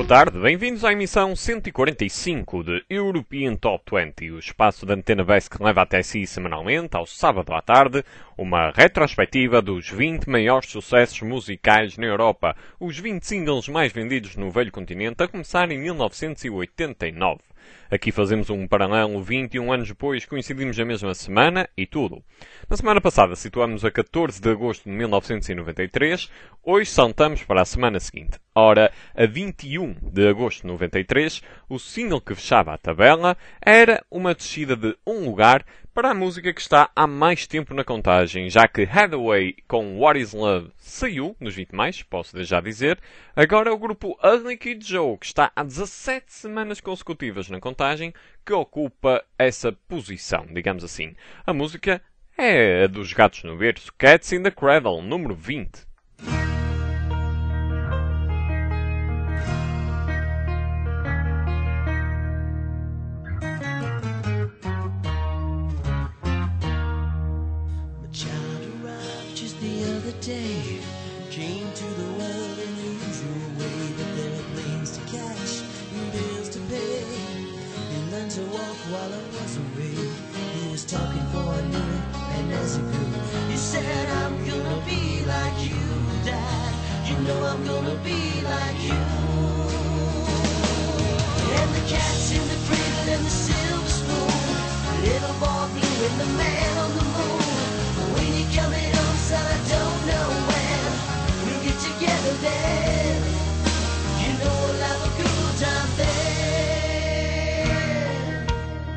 Boa tarde, bem-vindos à emissão 145 de European Top 20, o espaço da Antena Base que leva até si semanalmente, ao sábado à tarde, uma retrospectiva dos 20 maiores sucessos musicais na Europa, os 20 singles mais vendidos no velho continente, a começar em 1989. Aqui fazemos um paralelo 21 anos depois, coincidimos a mesma semana e tudo. Na semana passada situámos-nos a 14 de agosto de 1993, hoje saltamos para a semana seguinte. Ora, a 21 de agosto de 93, o single que fechava a tabela era uma descida de um lugar para a música que está há mais tempo na contagem, já que Hathaway com What Is Love saiu nos 20 mais, posso já dizer. Agora é o grupo Ugly Kid Joe, que está há 17 semanas consecutivas na contagem, que ocupa essa posição, digamos assim. A música é a dos gatos no berço, Cats in the Cradle, número 20. Day came to the world in the usual way, but there were planes to catch and bills to pay. He learned to walk while I was away. He was talking for I knew it, and as he grew, he said, I'm gonna be like you, Dad. You know I'm gonna be like you. And the cat's in the cradle and the silver spoon, little boy blue and the man on the moon. When you coming home, son, I don't know when we'll get together then. You know we'll have a good time then.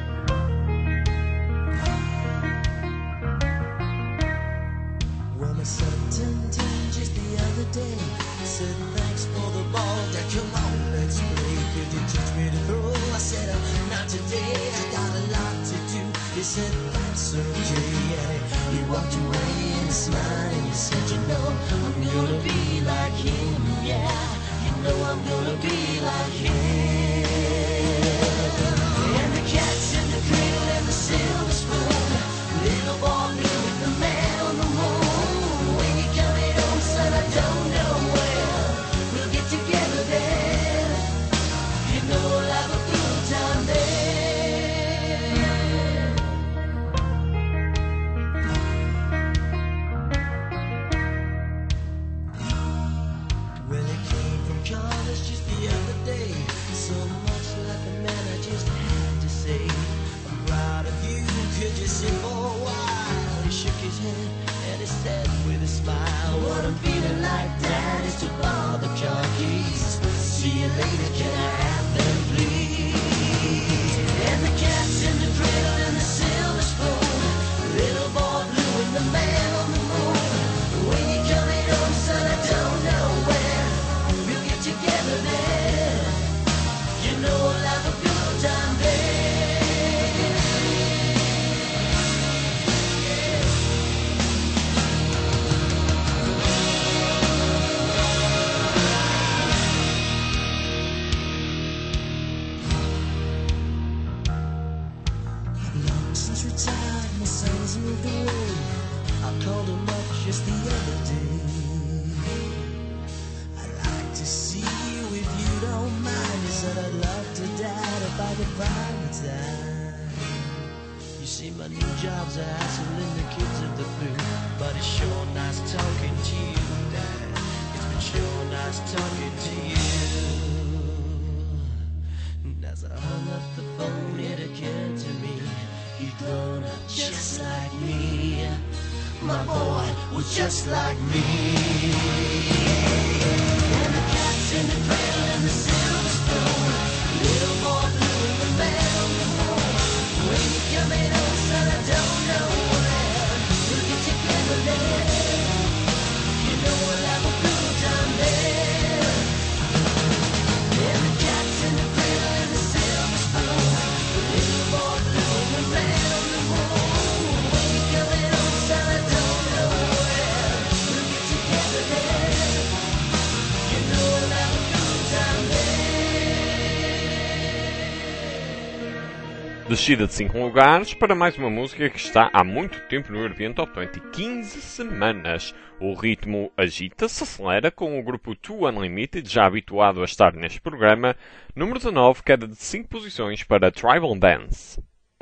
Well, my son turned 10 just the other day. Said thanks for the ball, Dad, come on, let's play. Could you teach me to throw? I said, not today, I got a lot to do. He said, that's okay, yeah. He walked away and smiled and he said, you know, I'm gonna be like him, yeah. You know I'm gonna be like him. And the cat's in the cradle and the silver spoon, little boy blue with the man on the moon. When you coming home, son, I don't know when we'll get together then. You know we'll have a good time then. College just the other day, so much like a man I just had to say, I'm proud of you, could you sit for a while? He shook his head and he said with a smile, what I'm feeling like, Dad, is to borrow the car keys. See you later, can I have them please? And the cat's in the cradle and the silver spoon, little boy blue and the man on the moon. When you coming home, son, I don't know when together then, you know we'll have a good time then. I've long since retired, my son's moved away. I called him up just the other day. See you if you don't mind. You said I'd love to, Dad, if I could find the time. You see, my new job's a hassling the kids of the blue, but it's sure nice talking to you, Dad. It's been sure nice talking to you. And as I hung up the phone, it occurred to me, you'd grown up just like me. My boy was just like me. In the cradle and the silver spoon, little boy blue and the man on the moon. When you coming home, son, I don't know when we'll get together then. You know we'll have a good time then. And the cat's in the cradle and the silver spoon, little boy blue and the man on the moon. When you coming home, son, I don't know when we'll get together then. Descida de 5 lugares para mais uma música que está há muito tempo no European Top 20, 15 semanas. O ritmo agita-se, acelera com o grupo Two Unlimited, já habituado a estar neste programa. Número 19, queda de 5 posições para Tribal Dance.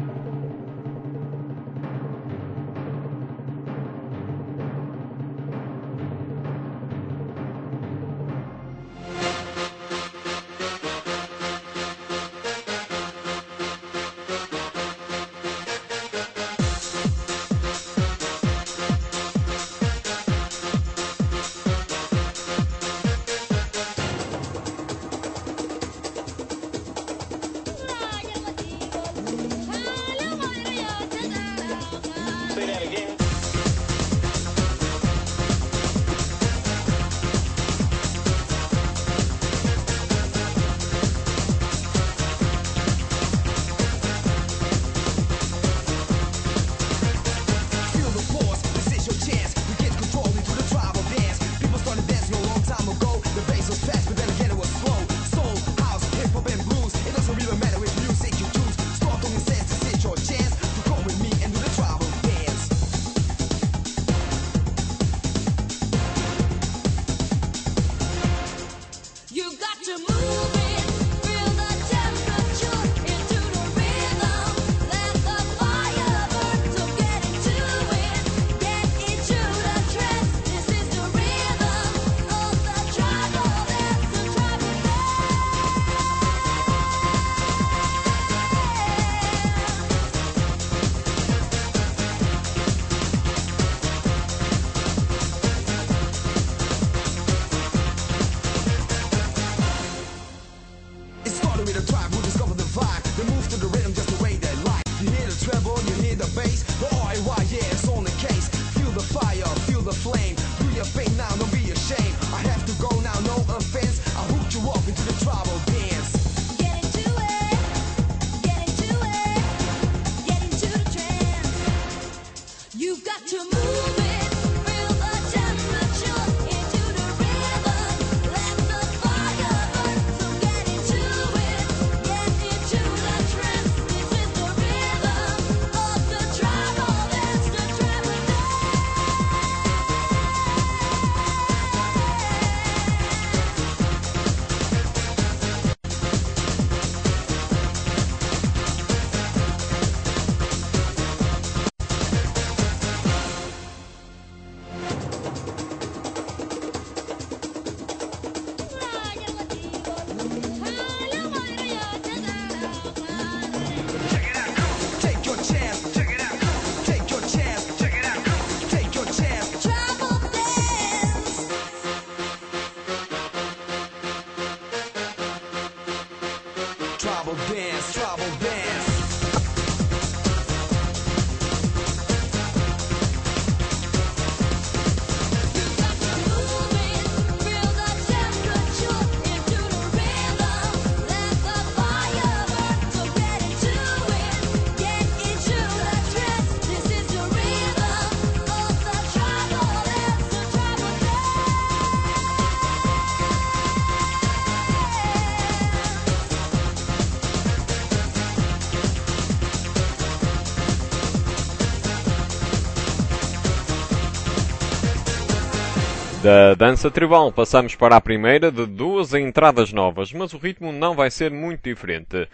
Da dança tribal passamos para a primeira de duas entradas novas, mas o ritmo não vai ser muito diferente.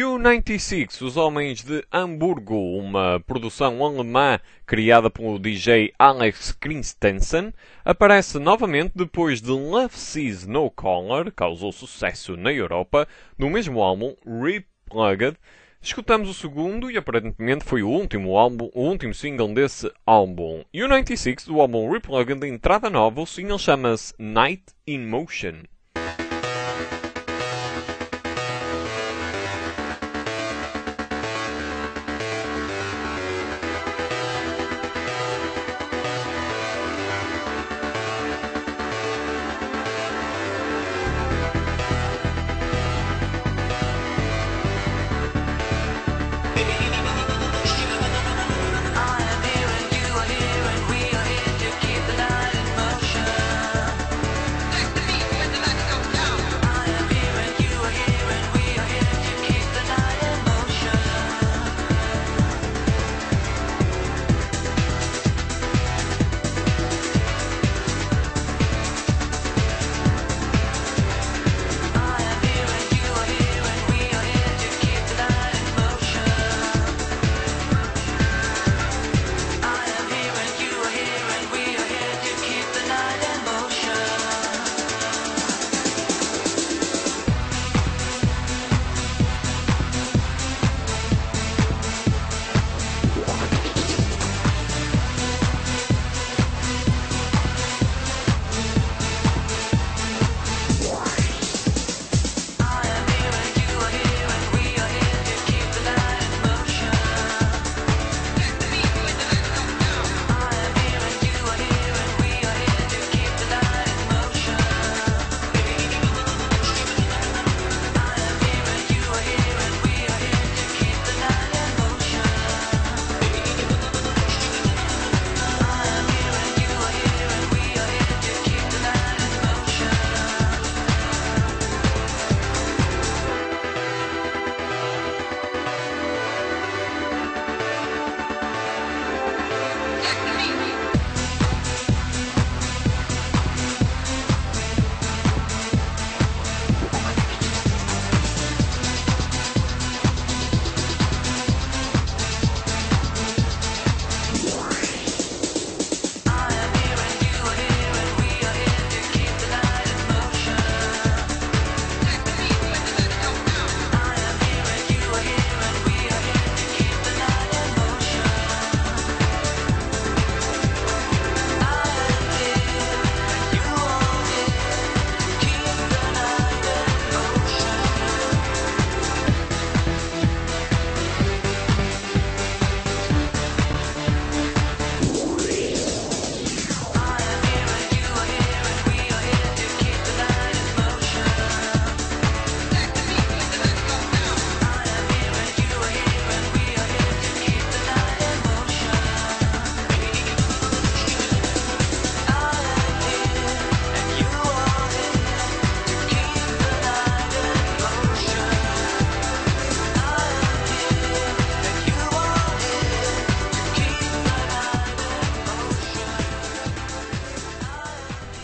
U96, os homens de Hamburgo, uma produção alemã criada pelo DJ Alex Christensen, aparece novamente depois de Love Sees No Color, causou sucesso na Europa, no mesmo álbum Replugged. Escutamos o segundo e aparentemente foi o último single desse álbum. U96, do álbum Replugged, de entrada nova, o single chama-se Night in Motion. We are here to keep the night in motion.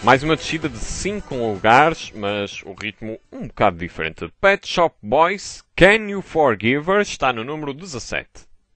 Mais uma descida de 5 lugares, mas o ritmo um bocado diferente. Pet Shop Boys, Can You Forgive Her, está no número 17.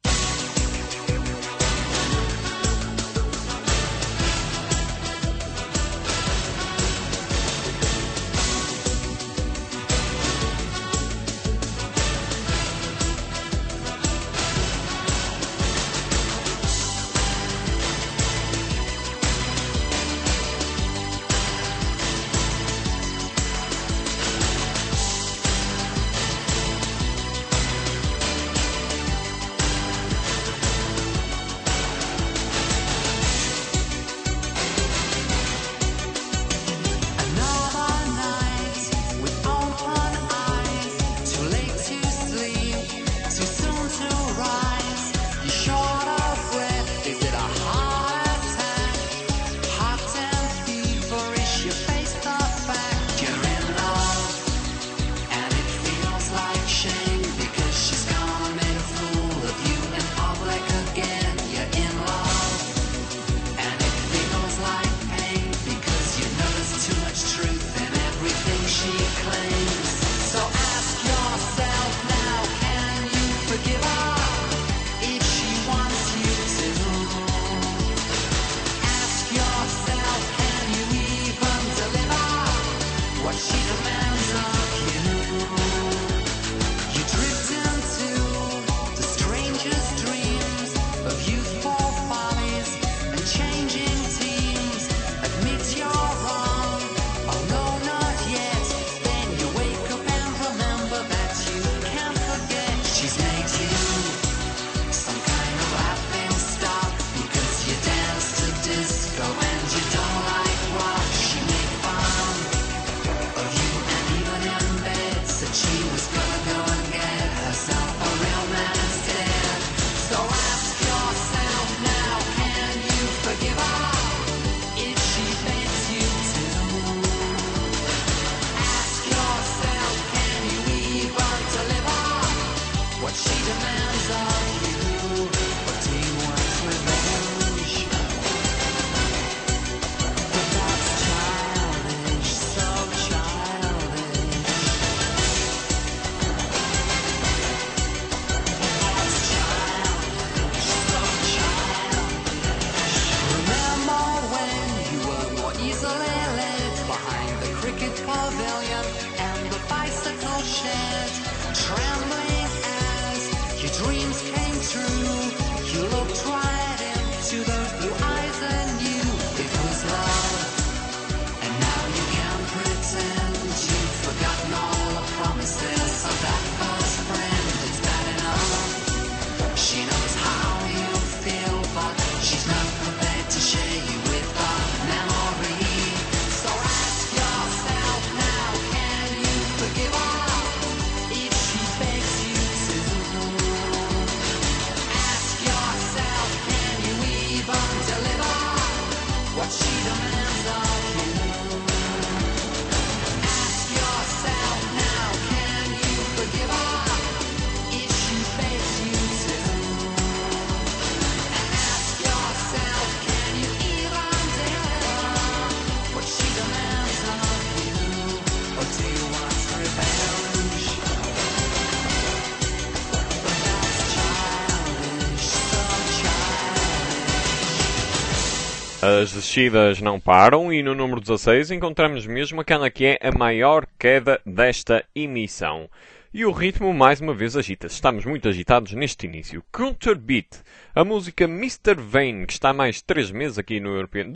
As descidas não param e no número 16 encontramos mesmo aquela que é a maior queda desta emissão. E o ritmo mais uma vez agita-se. Estamos muito agitados neste início. Culture Beat, a música Mr. Vain, que está há mais 2 meses aqui no European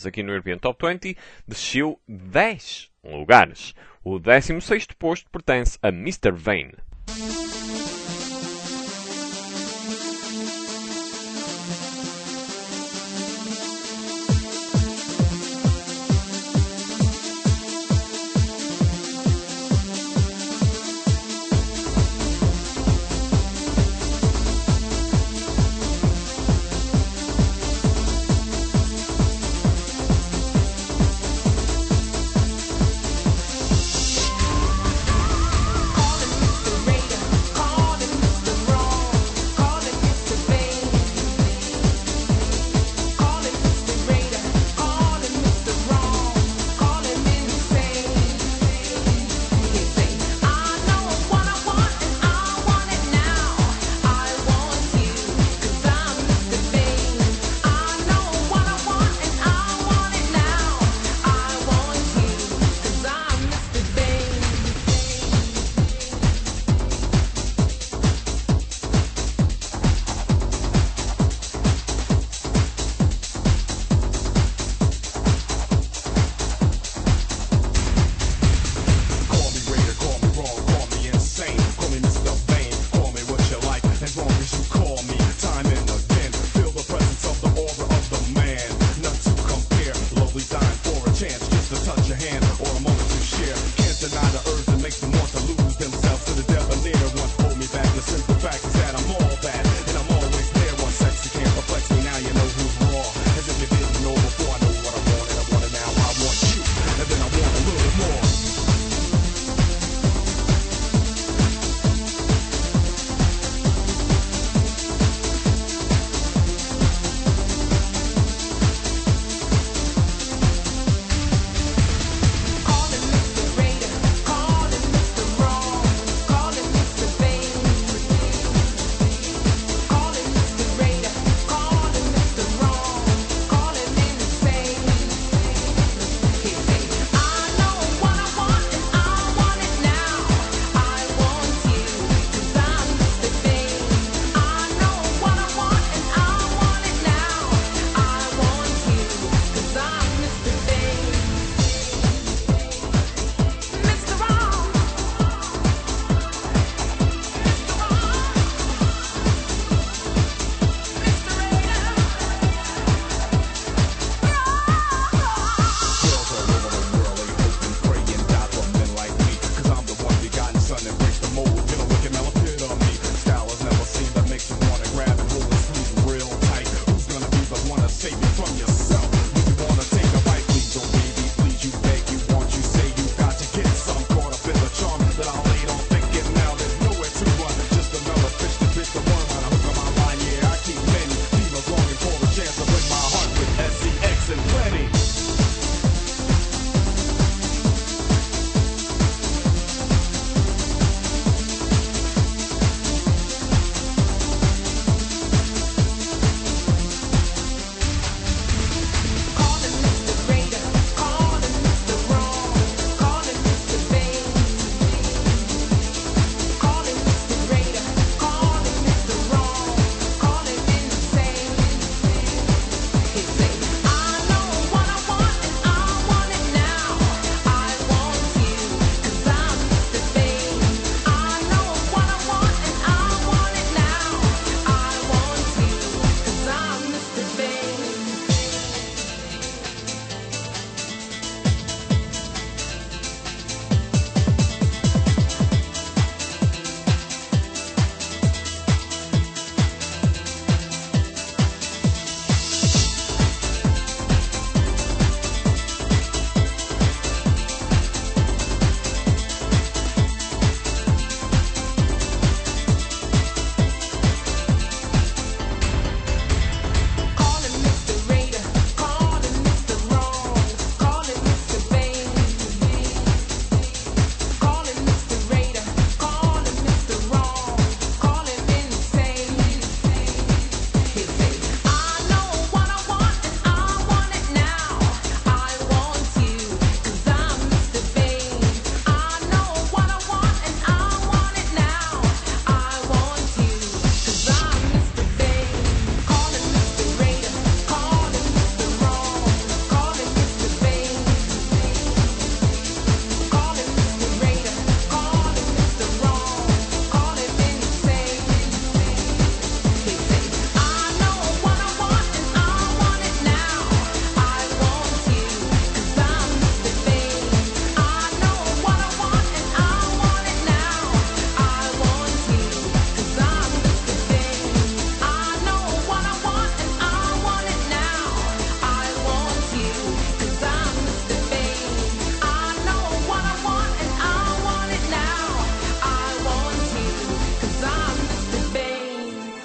Top 20, desceu 10 lugares. O 16º posto pertence a Mr. Vain.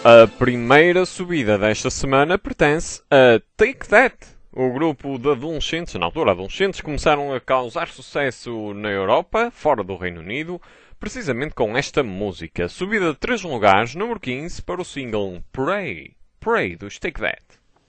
A primeira subida desta semana pertence a Take That. O grupo de adolescentes, na altura adolescentes, começaram a causar sucesso na Europa, fora do Reino Unido, precisamente com esta música. Subida de 3 lugares, número 15, para o single Pray. Pray dos Take That.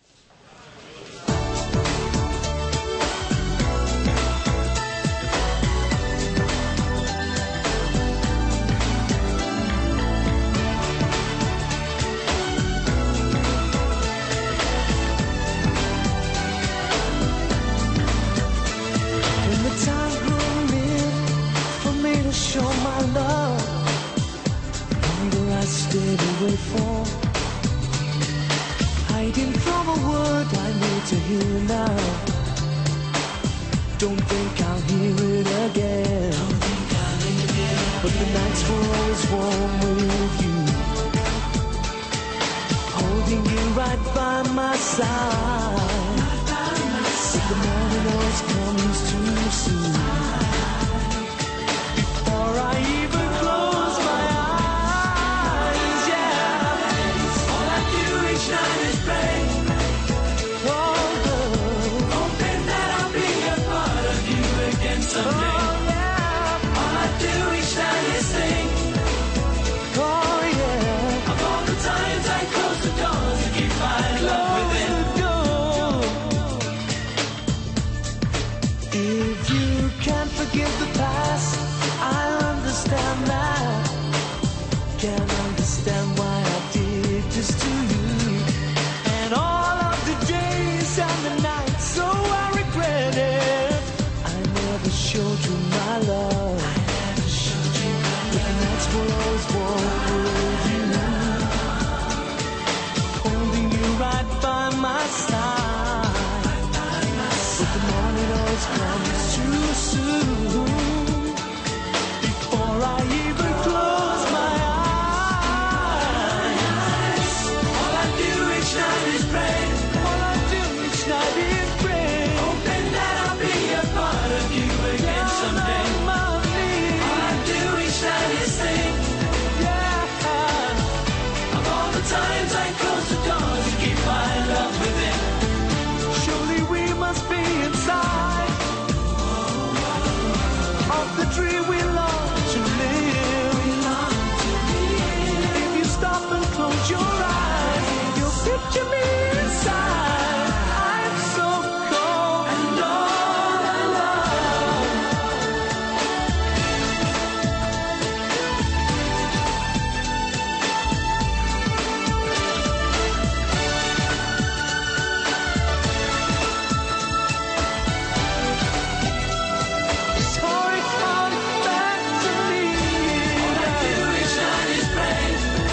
Show my love, longer I stayed away for, hiding from a word I need to hear now. Don't think I'll hear it again. But the nights were always warm with you, holding you right by my side. But the morning always comes too soon. I even close my eyes, yeah. All I do each night is pray. Oh, hoping that I'll be a part of you again someday. Oh, yeah. All I do each night is sing. Oh, yeah. Of all the times I close the doors to keep my love within. If you can't forgive the past, I understand that. Can't understand why I did this to you. And all of the days and the nights, so I regret it. I never showed you my love. But the nights were always warm with you, holding you right by my side. But the morning always comes too soon. Before I even close my eyes, all I do each night is pray. All I do each night is pray, hoping that I'll be a part of you again someday. All I do each night is sing, yeah. Of all the times I close the doors to keep my love within. Surely we must be inside of the tree we love to live. If you stop and close your eyes, you'll picture me inside. I'm so cold and all alone. Sorry, coming back to me. All I do each night is pray,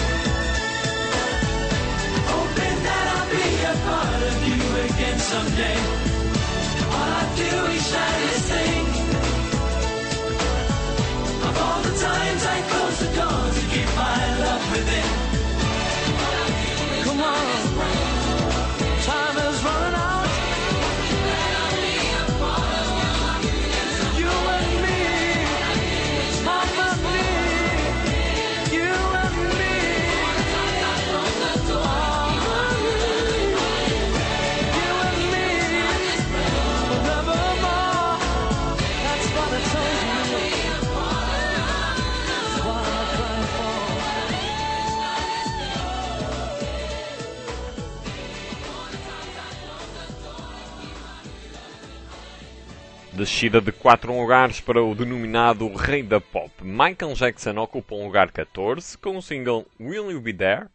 hoping that I'll be a part of you again someday. All I do each night is sing. Of all the times I close the doors to keep my love within. Come on, time is running out. You and me, Mom and me, you and me. You and me, forevermore. That's what I told you. That's what I'm crying for. Descida de 4 lugares para o denominado Rei da Pop. Michael Jackson ocupa um lugar 14 com o single Will You Be There?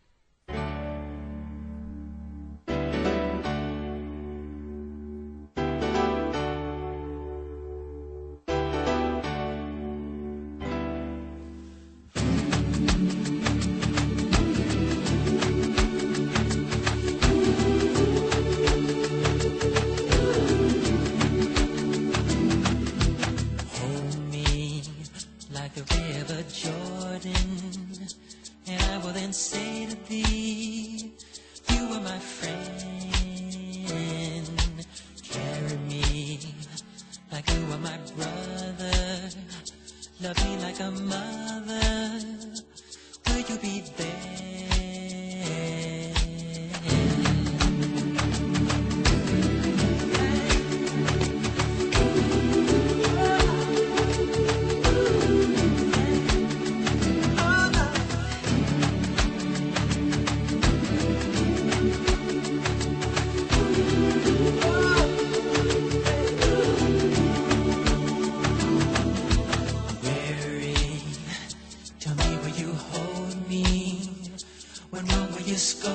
Hold me like the river Jordan, and I will then say to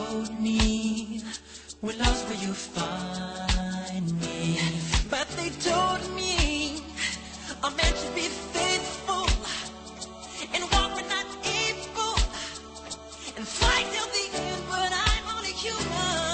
told me when lost where you find me. But they told me a man should be faithful and walk when not able and fight till the end, but I'm only human.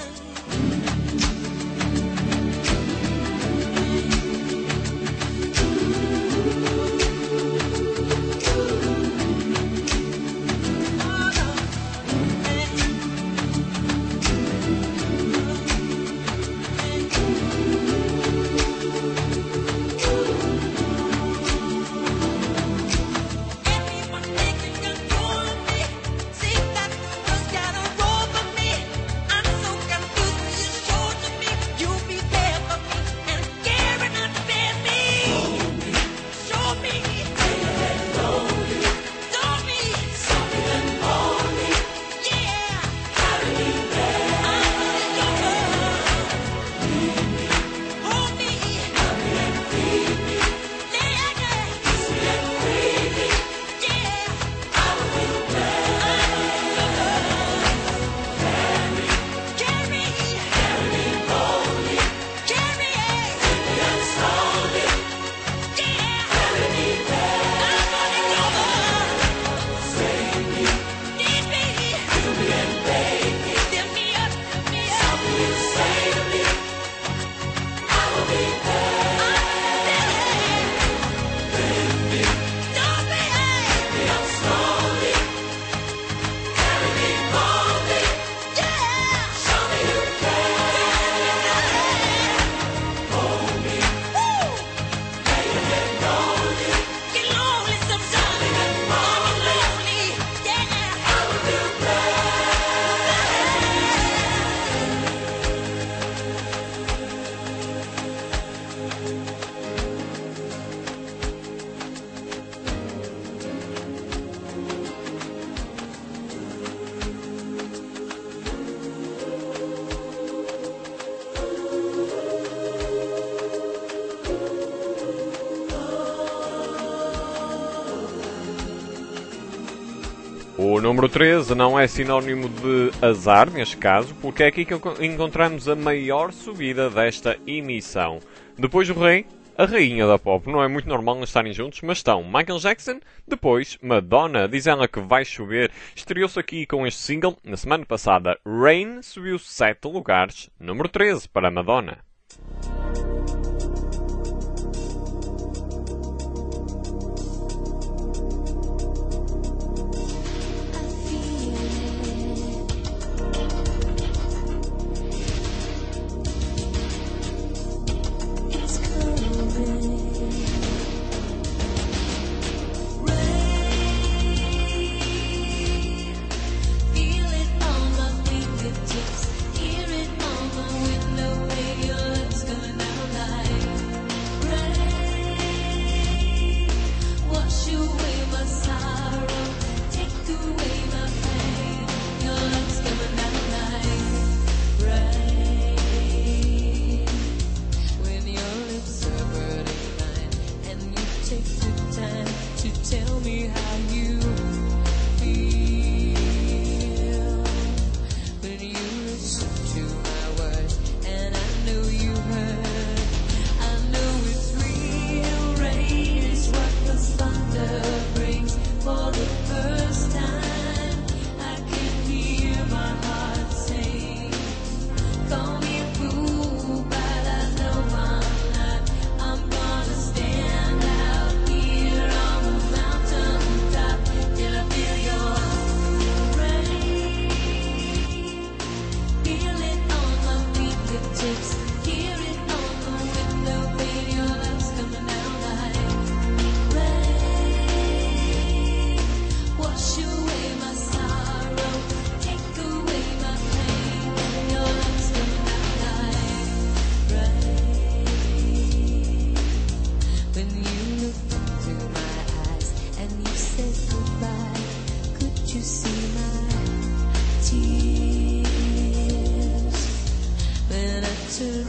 O número 13 não é sinónimo de azar, neste caso, porque é aqui que encontramos a maior subida desta emissão. Depois do rei, a rainha da pop. Não é muito normal não estarem juntos, mas estão Michael Jackson, depois Madonna. Diz ela que vai chover. Estreou-se aqui com este single na semana passada. Rain subiu 7 lugares, número 13 para Madonna. To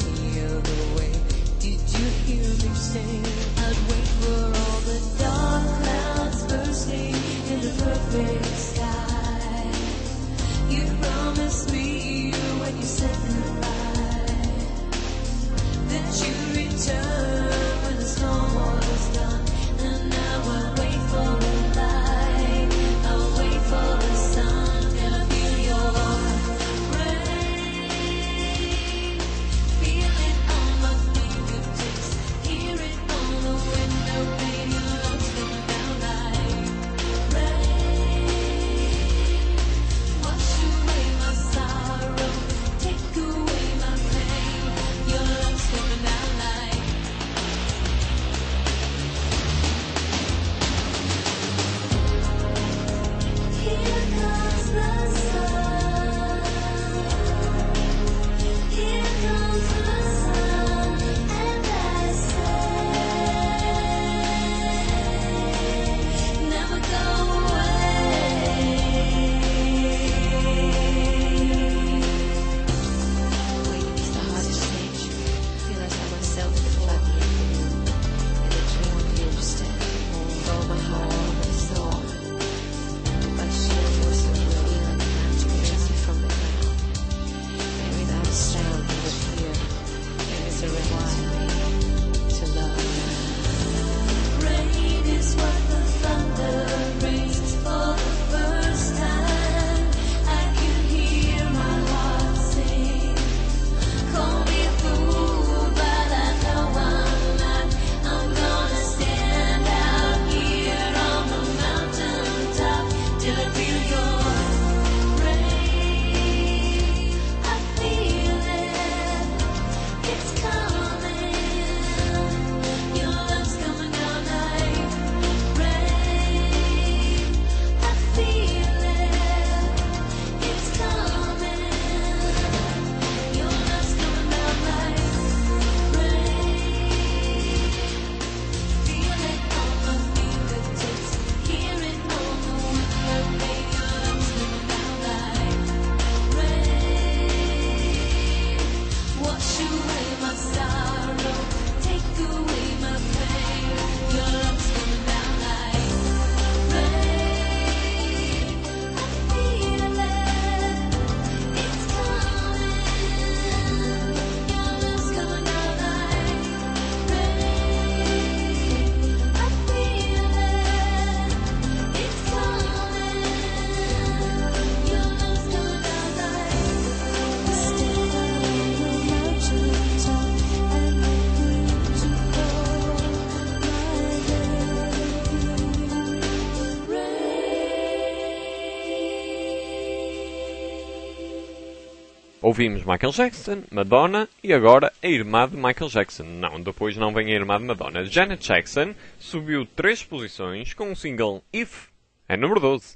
Ouvimos Michael Jackson, Madonna e agora a irmã de Michael Jackson. Não, depois não vem a irmã de Madonna. Janet Jackson subiu 3 posições com o single If, é número 12.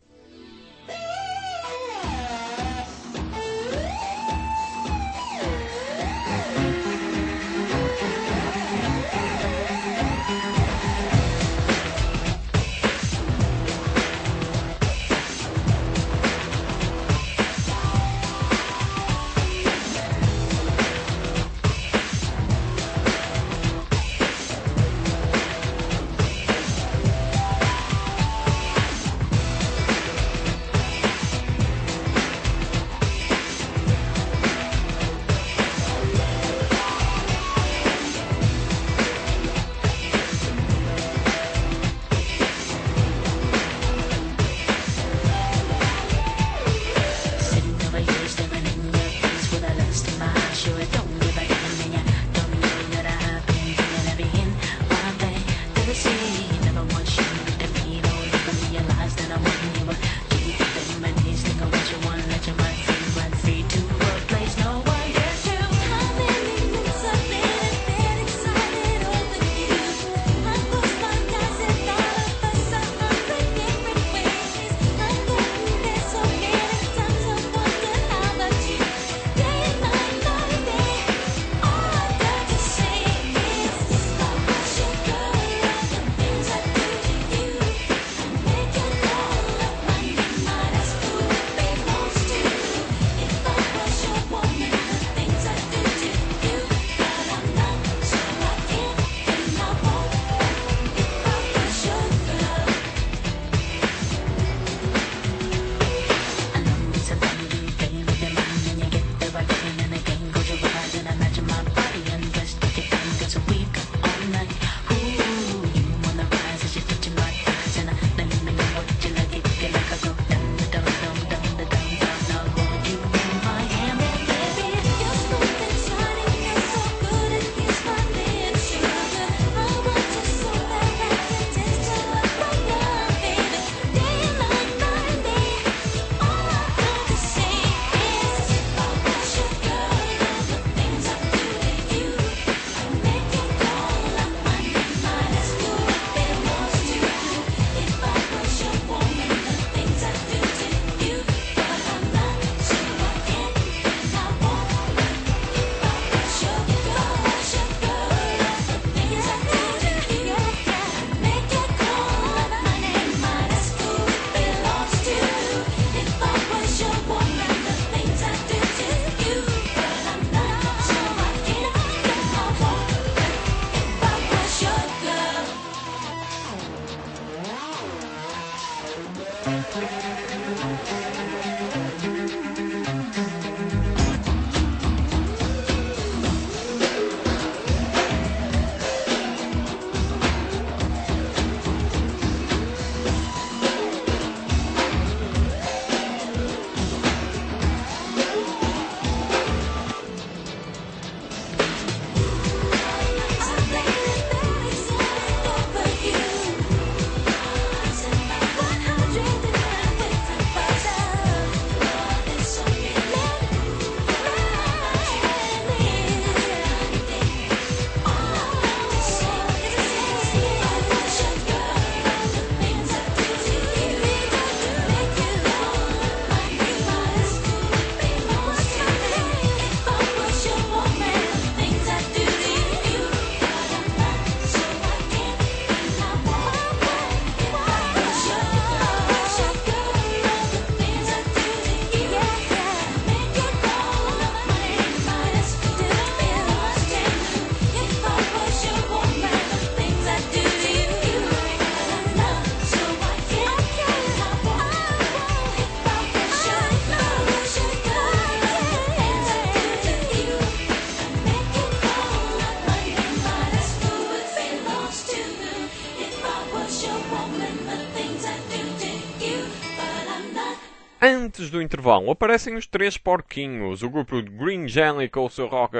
Antes do intervalo, aparecem os três porquinhos. O grupo de Green Jelly com o seu rock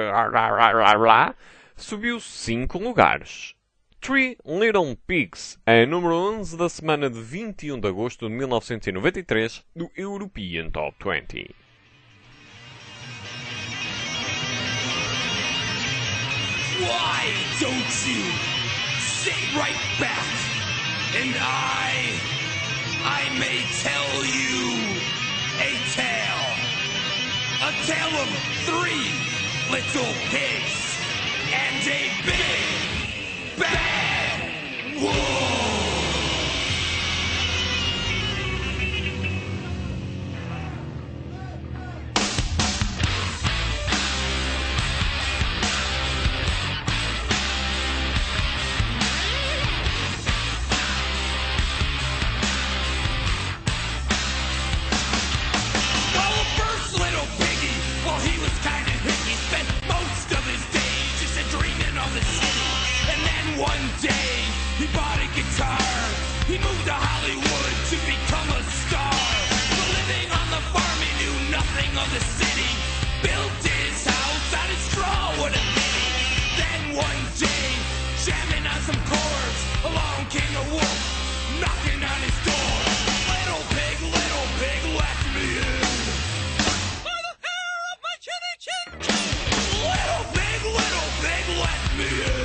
subiu 5 lugares. Three Little Pigs é número 11 da semana de 21 de agosto de 1993 do European Top 20. Why don't you sit right back and I may tell you a tale of 3 little pigs and a big bad wolf. One day, he bought a guitar. He moved to Hollywood to become a star. But living on the farm, he knew nothing of the city. Built his house out of straw, what a pity. Then one day, jamming on some chords, along came a wolf, knocking on his door. Little pig, let me in. By the hair of my chinny chin chin. Little pig, let me in.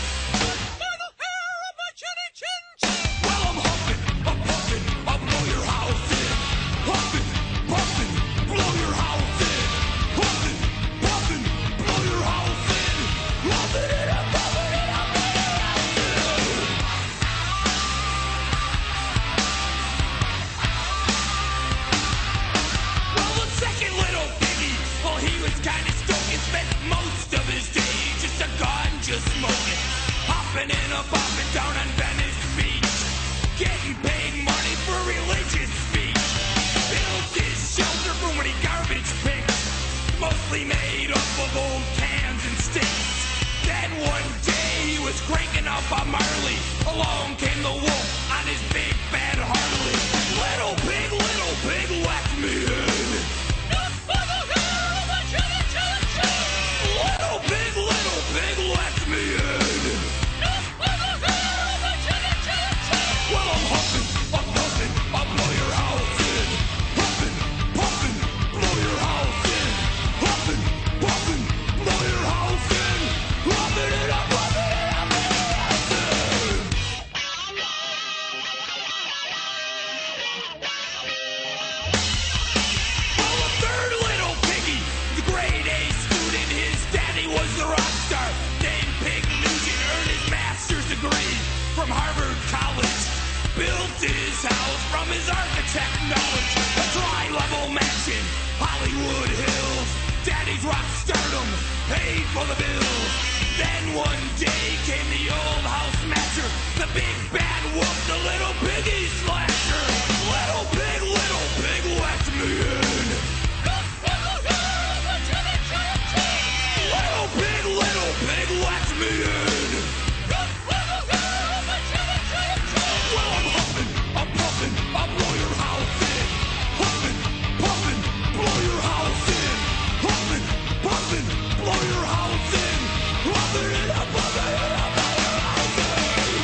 Smoking, hopping and a bopping down on Venice Beach, getting paid money for religious speech. Built his shelter from when he garbage picked, mostly made up of old cans and sticks. Then one day he was cranking up a Marley. Along came the wolf on his big bad Harley. Little pig, let me in. Not by the hair of my chinny chin chin. Little pig, let me in. Not by the hair of my chinny chin chin. Well, I'm huffing, I'll blow your house in. Huffing, blow your house in. Huffing, blow your house in. Huffing it up, blow your house in. Well, a third little piggy, the grade A student, his daddy was the rock star. Named Pig Nugent, earned his master's degree from Harvard College. Built his house from his architect knowledge. A tri-level mansion, Hollywood Hills. Daddy's rock stardom paid for the bills. Then one day came the old house smasher, the big bad wolf, the little piggy slasher. Little pig, let me in. Little pig, let me in. Well, I'm huffing, I'll blow your house in. Huffing, blow your house in. Huffing, blow your house in. Huffing it up, blow your house in.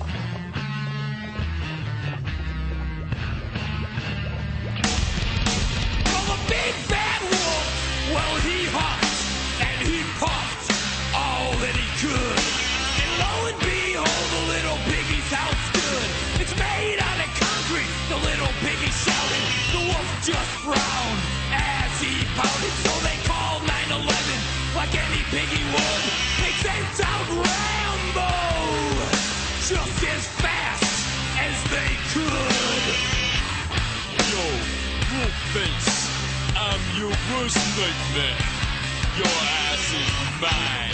Well, the big bad wolf, well, he huffed and he puffed all that he could. And lo and behold, the little piggy's house stood. It's made out of concrete, the little piggy shouted. The wolf just frowned as he pouted. So they called 911 like any piggy would. They sent out Rambo just as fast as they could. Yo, Wolfface, I'm your worst nightmare. Your ass is mine.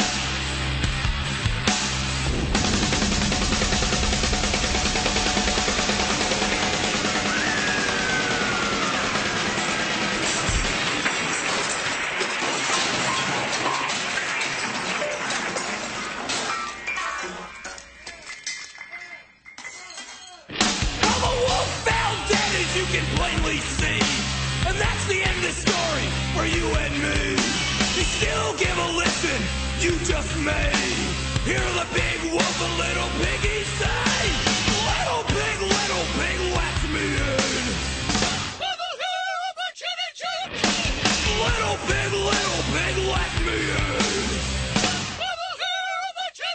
Well, the wolf fell dead, as you can plainly see. And that's the end of the story for you and me. You still give a listen, you just may hear the big wolf and little piggy say, Little pig, let me in. Little pig, let me in.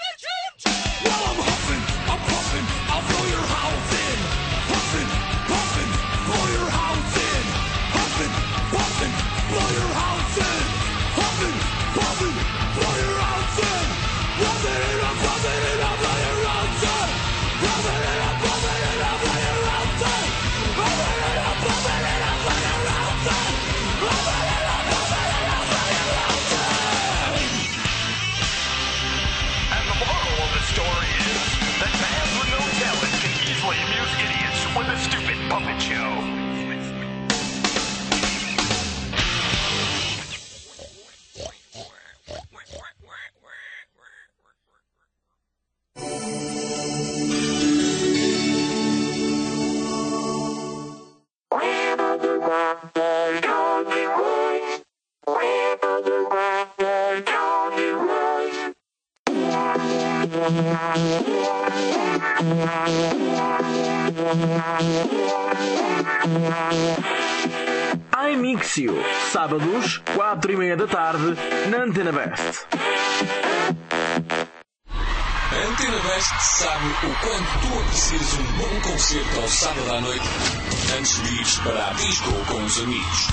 iMixio, sábados, 4:30 da tarde, na Antena Best. A Antena Best sabe o quanto tu aprecias um bom concerto ao sábado à noite antes de ires para a disco com os amigos.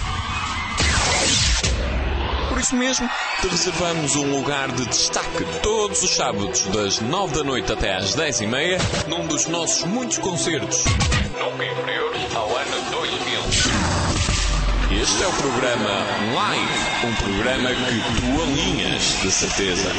Por isso mesmo, te reservamos um lugar de destaque todos os sábados das 9 da noite até às 10:30 num dos nossos muitos concertos, nunca inferior ao ano 2000. Este é o programa Live, um programa que tu alinhas, de certeza.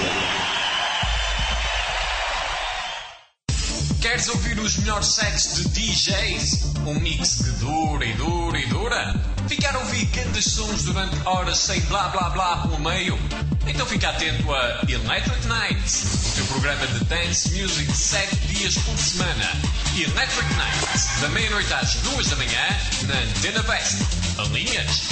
Queres ouvir os melhores sets de DJs? Um mix que dura e dura e dura? Ficar a ouvir grandes sons durante horas sem blá blá blá pelo meio? Então fica atento a Electric Nights, o teu programa de dance music 7 dias por semana. Electric Nights, da meia-noite às 2 da manhã, na Antena Best. Alinhas?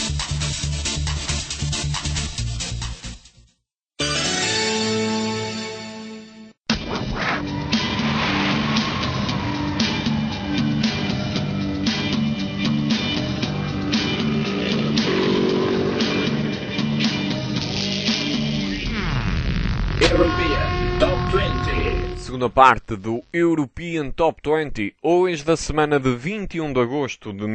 Segunda parte do European Top 20, hoje da semana de 21 de agosto de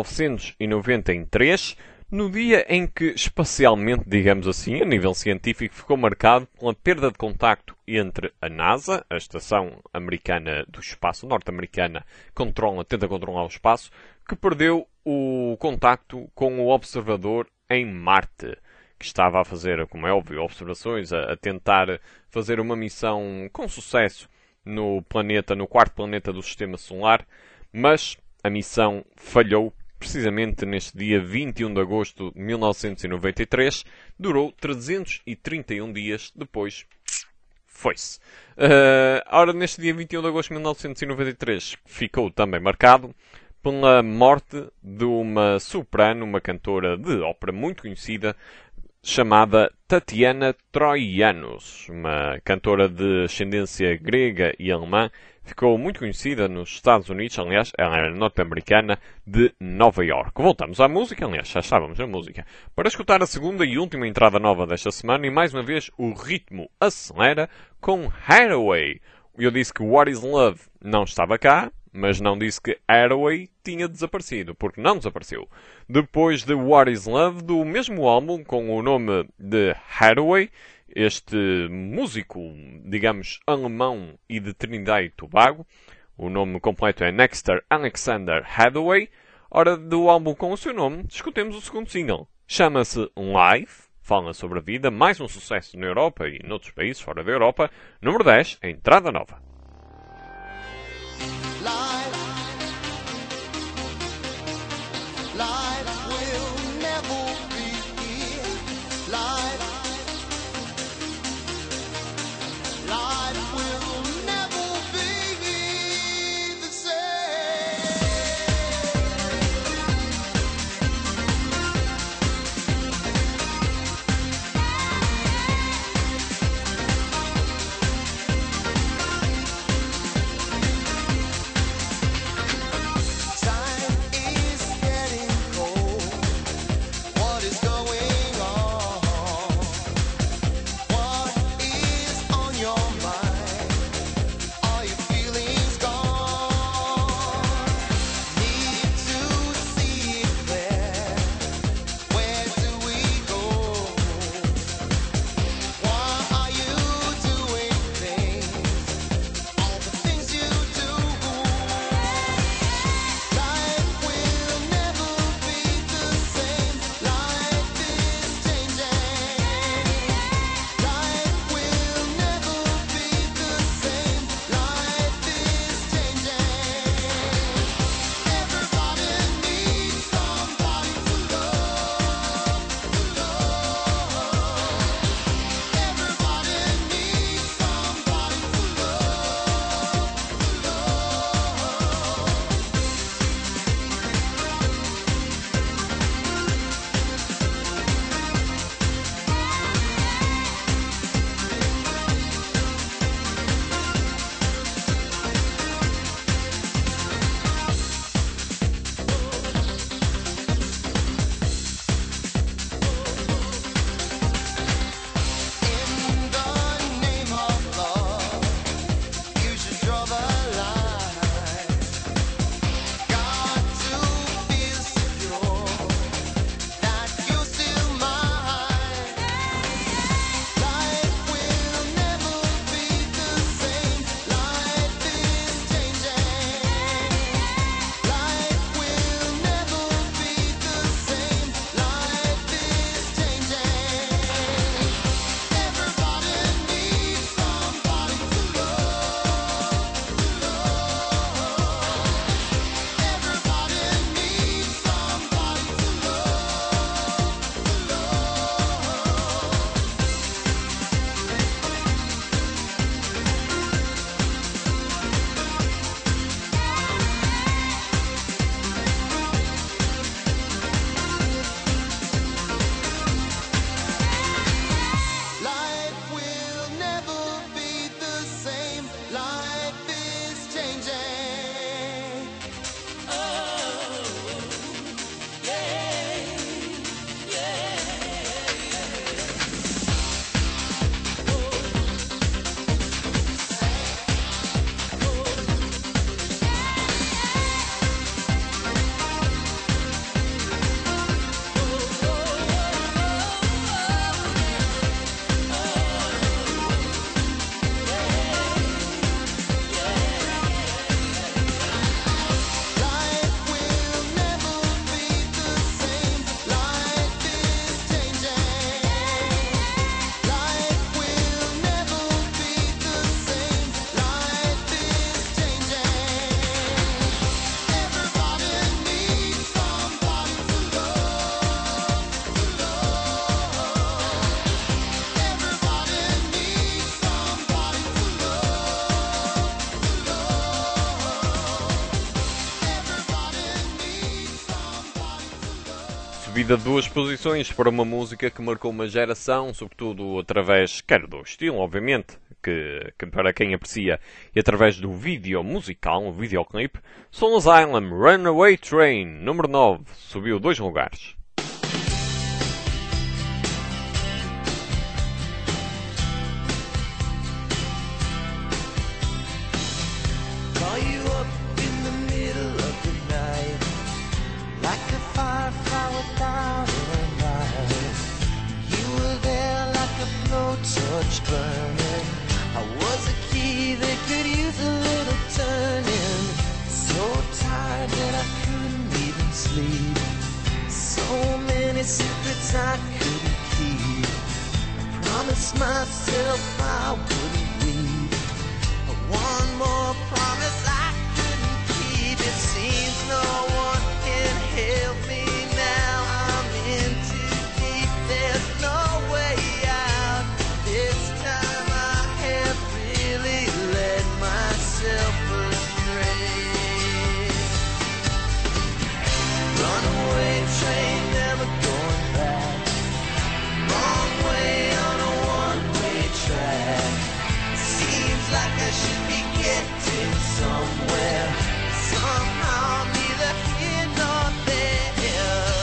1993, no dia em que, espacialmente, digamos assim, a nível científico, ficou marcado pela perda de contacto entre a NASA, a Estação Americana do Espaço, norte-americana, tenta controlar o espaço, que perdeu o contacto com o observador em Marte, que estava a fazer, como é óbvio, observações, a tentar fazer uma missão com sucesso no quarto planeta do Sistema Solar, mas a missão falhou precisamente neste dia 21 de agosto de 1993, durou 331 dias, depois foi-se. Ora, neste dia 21 de agosto de 1993 ficou também marcado pela morte de uma soprano, uma cantora de ópera muito conhecida, chamada Tatiana Troianos, uma cantora de ascendência grega e alemã, ficou muito conhecida nos Estados Unidos, aliás, ela era norte-americana de Nova York. Voltamos à música, aliás, já estávamos na música, para escutar a segunda e última entrada nova desta semana e mais uma vez o ritmo acelera com Hathaway. Eu disse que What Is Love não estava cá, mas não disse que Hathaway tinha desaparecido, porque não desapareceu. Depois de What Is Love, do mesmo álbum com o nome de Hathaway, este músico, digamos, alemão e de Trinidad e Tobago, o nome completo é Nexter Alexander Hathaway. Ora, do álbum com o seu nome, discutimos o segundo single. Chama-se Live, fala sobre a vida, mais um sucesso na Europa e noutros países fora da Europa. Número 10, a entrada nova. subida de 2 posições para uma música que marcou uma geração, sobretudo através, quer do estilo, obviamente, que para quem aprecia, e através do vídeo musical, o videoclipe. Soul Asylum, Runaway Train, número 9, subiu 2 lugares. Call you up in the middle of the night, like a firefly without a light. You were there like a blowtorch burning. I was a key that could use a little turning. So tired that I couldn't even sleep. So many secrets I couldn't keep. I promised myself I wouldn't leave. One more promise I couldn't keep. It seems no one can help me now. I'm in too deep. There's no way out. This time I have really led myself astray. Runaway train, never going back. Wrong way on a one-way track. Seems like I should be getting somewhere. Somehow I'm neither here nor there.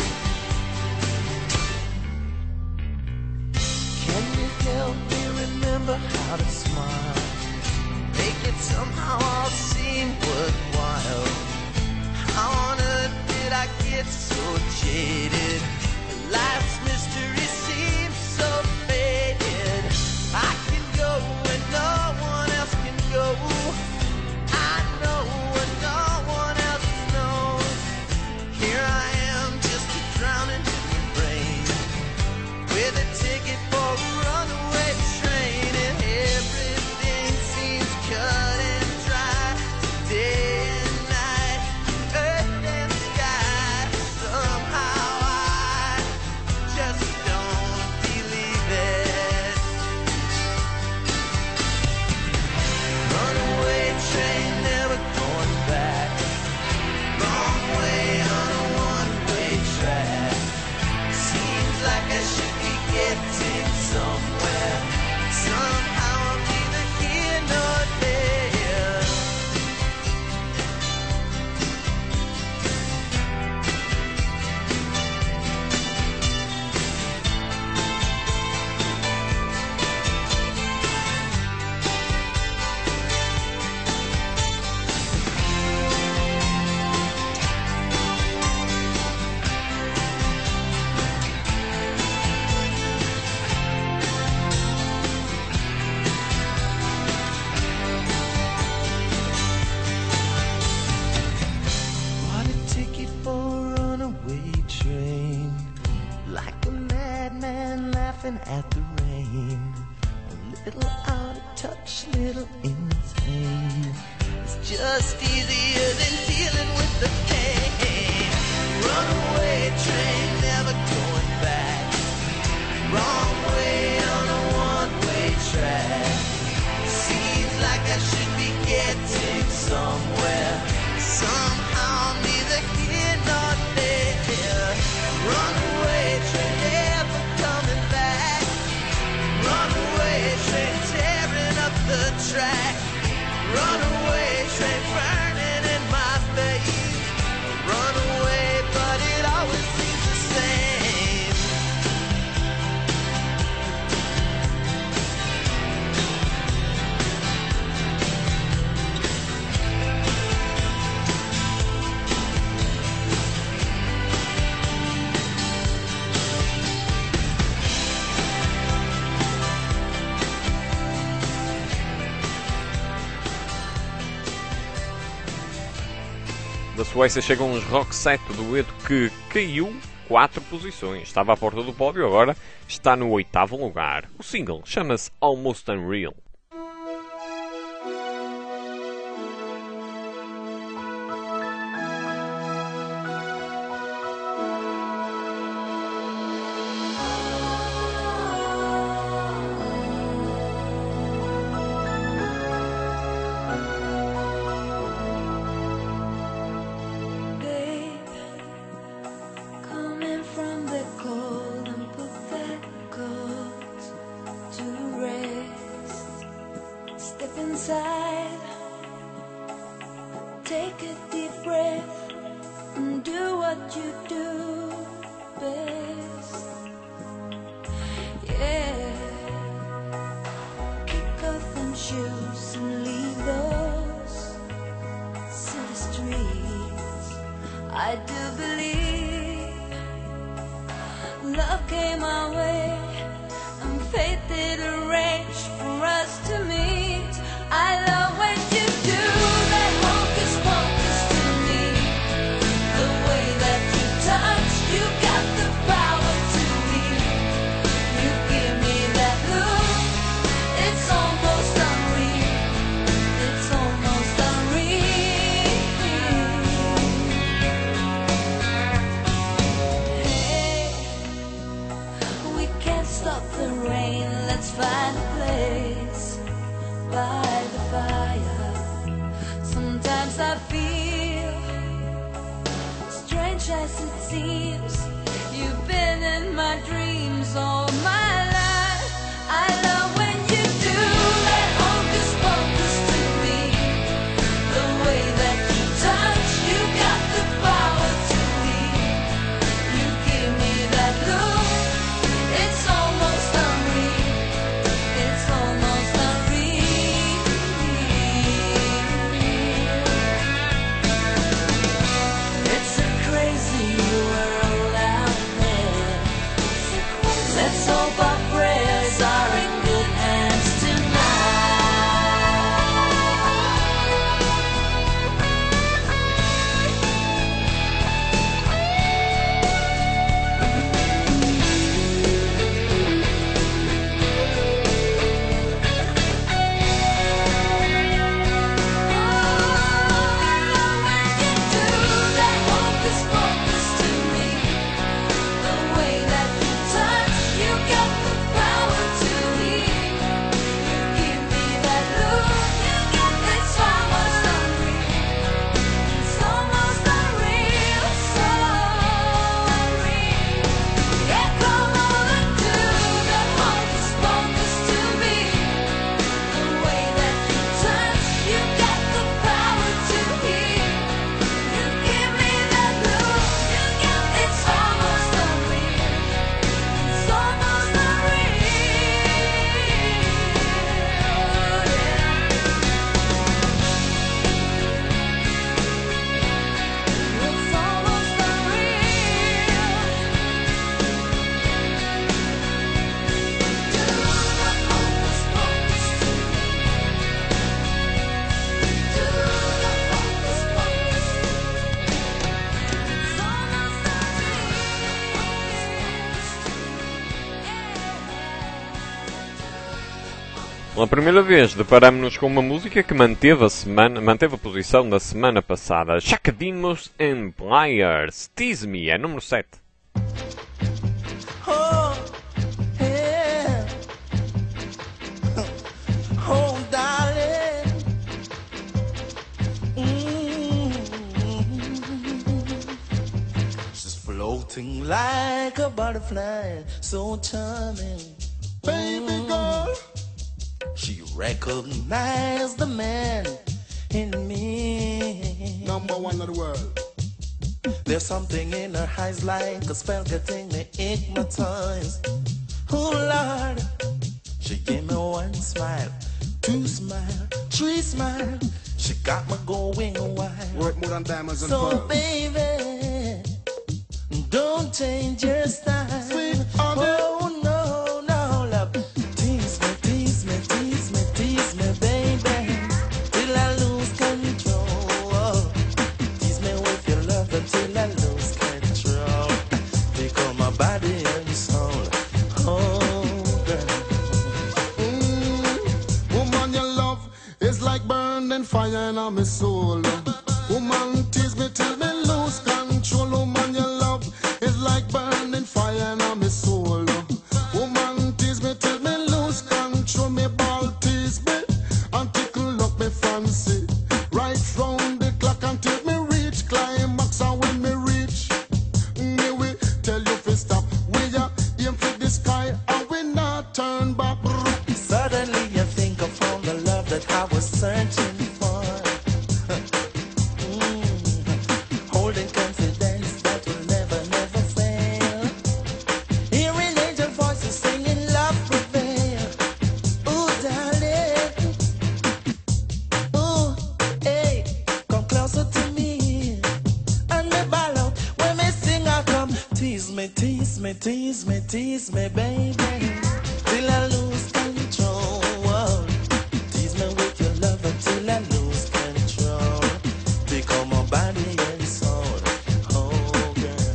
Can you help me remember how to smile? Make it somehow all seem worthwhile. How on earth did I get so jaded? Life's mystery seems so faded. I can go when no one else can go. I know what no one else knows. Here I am, just a drowning in the rain, with a ticket for a runaway train, and everything seems cut and dry. Day and night, earth and sky. Somehow I just don't believe it. Runaway train, never going back. Wrong way on a one-way track. Seems like I should be getting somewhere. Somehow I'm neither here nor there. Bought a ticket for a runaway train, like a madman laughing at the rain. A little out of touch, little insane. It's just easier than dealing with the pain. Runaway train, never going back. Wrong way on a one-way track. Seems like I should be getting somewhere. Somehow I'm neither here nor there. Runaway train, never coming back. Runaway train, tearing up the track. Runaway train, burning in my face. Runaway, but it always seems the same. Da Suécia chegam os Roxette, do dueto que caiu 4 posições. Estava à porta do pódio, agora está no 8º lugar. O single chama-se Almost Unreal. Babe, coming stop the rain, let's find a place by the fire. Sometimes I feel strange as it seems. You've been in my dreams all my life. I love when you do that hocus pocus to me. The way that you touch, you got the power to heal. You give me that look, it's almost unreal. It's almost unreal. It's a crazy world out there. Let's hope our prayers are in good hands tonight. Pela primeira vez deparamos-nos com uma música que manteve a posição da semana passada. Chacadimos and Pliers. Tease Me é número 7. Oh, yeah. Oh, darling. She's floating like a butterfly, so charming. Baby girl. She recognized the man in me. Number one of the world. There's something in her eyes like a spell getting me hypnotized. Oh Lord, she gave me one smile, two smile, three smile. She got me going wild. Worth more than diamonds and So pearls. baby, don't change your style. Sweet honey. Oh no, no love. Tease me, tease me, tease me, tease me, baby, till I lose control. Tease me with your love until I lose control. Become my body and soul. Oh girl. Woman, your love is like burning fire in my soul. Woman, tease me till me lose control. Woman, your love is like burning fire in my soul. Woman, tease me till me lose control. Me ball tease me and tickle up me fancy. Right round the clock until me reach climax. And when me reach, me will tell you to stop. We are aim for the sky and we not turn back. Suddenly I think I found the love that I was searching for. Holding confidence that will never, never fail. Hearing angel voices singing love prevail. Ooh, darling. Ooh, hey, come closer to me. And me ball out when me sing I come. Tease me, tease me, tease me, tease me, baby, till I lose control. Tease me with your love until I lose control. Become my body and soul. Oh girl.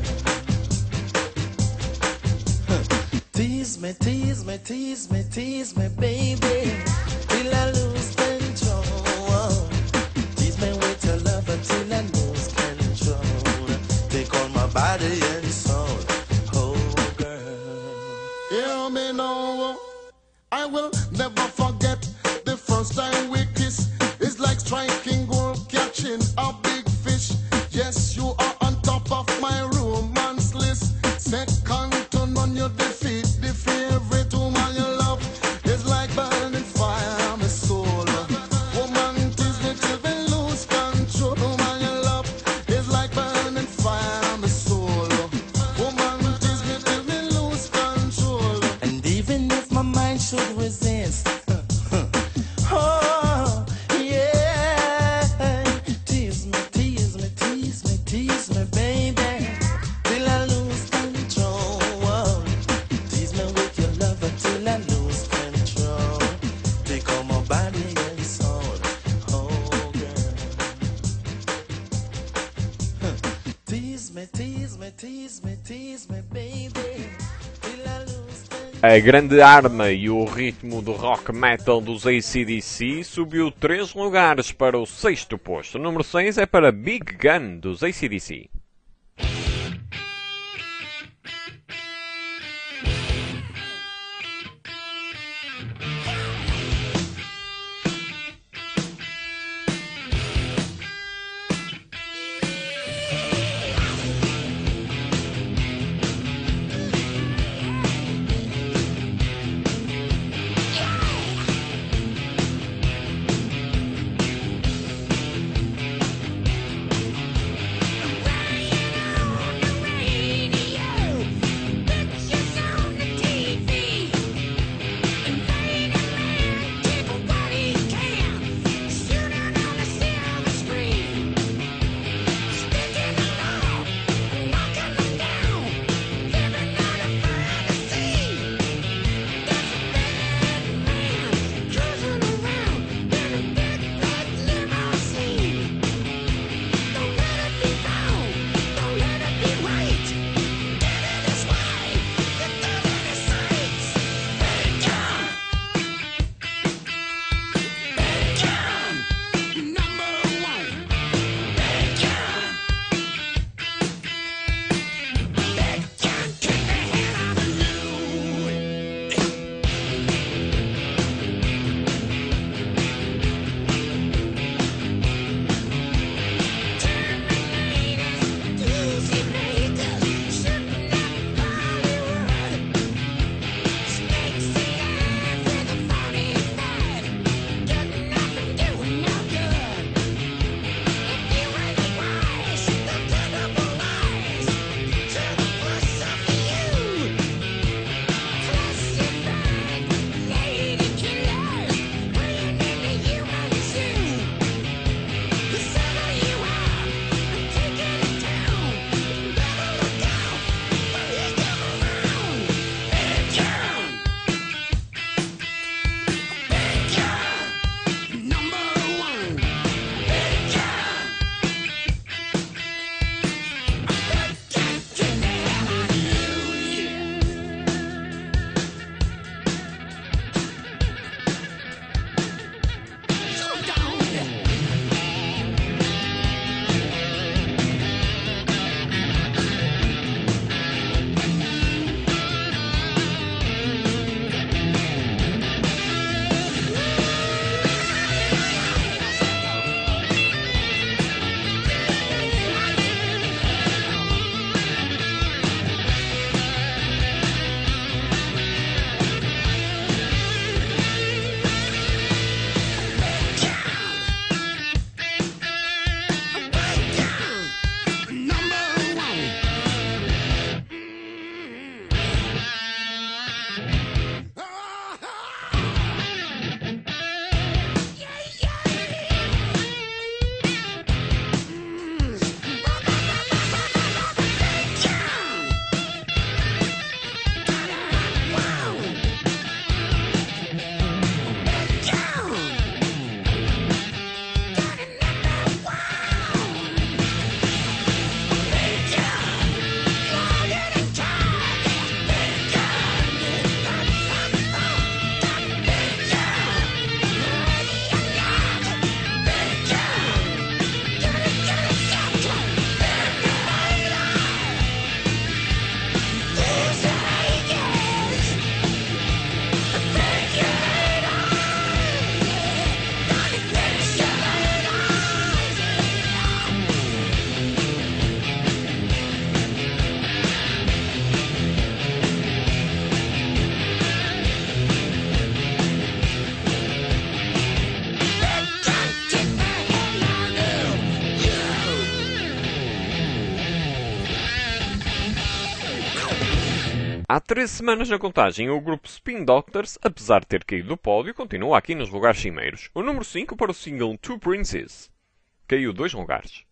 Tease me, tease me, tease me, tease me, baby, till I lose control. Tease me with your love until I lose control. Take on my body and soul. Oh girl. Hear me know. I will never forget the first time we kissed. It's like striking gold, catching a big fish. Yes, you are on top of my romance list. Second to none, you defeat the favorite woman you love. It's like burning fire, my soul. Woman, tease me till we lose control. Woman you love, it's like burning fire, my soul. Woman, tease me till we lose control. And even if my mind should resist, oh, yeah. Tease me, tease me, tease me, tease me, baby, till I lose control. Tease me with your love until I lose control. Become my body and soul, oh girl. Tease me, tease me, tease me, tease me, baby, till I lose control. A grande arma e o ritmo do rock metal dos AC/DC subiu 3 lugares para o 6º posto. O número 6 é para Big Gun dos AC/DC. Round Há 13 semanas na contagem, o grupo Spin Doctors, apesar de ter caído do pódio, continua aqui nos lugares cimeiros. O número 5 para o single Two Princes. Caiu 2 lugares.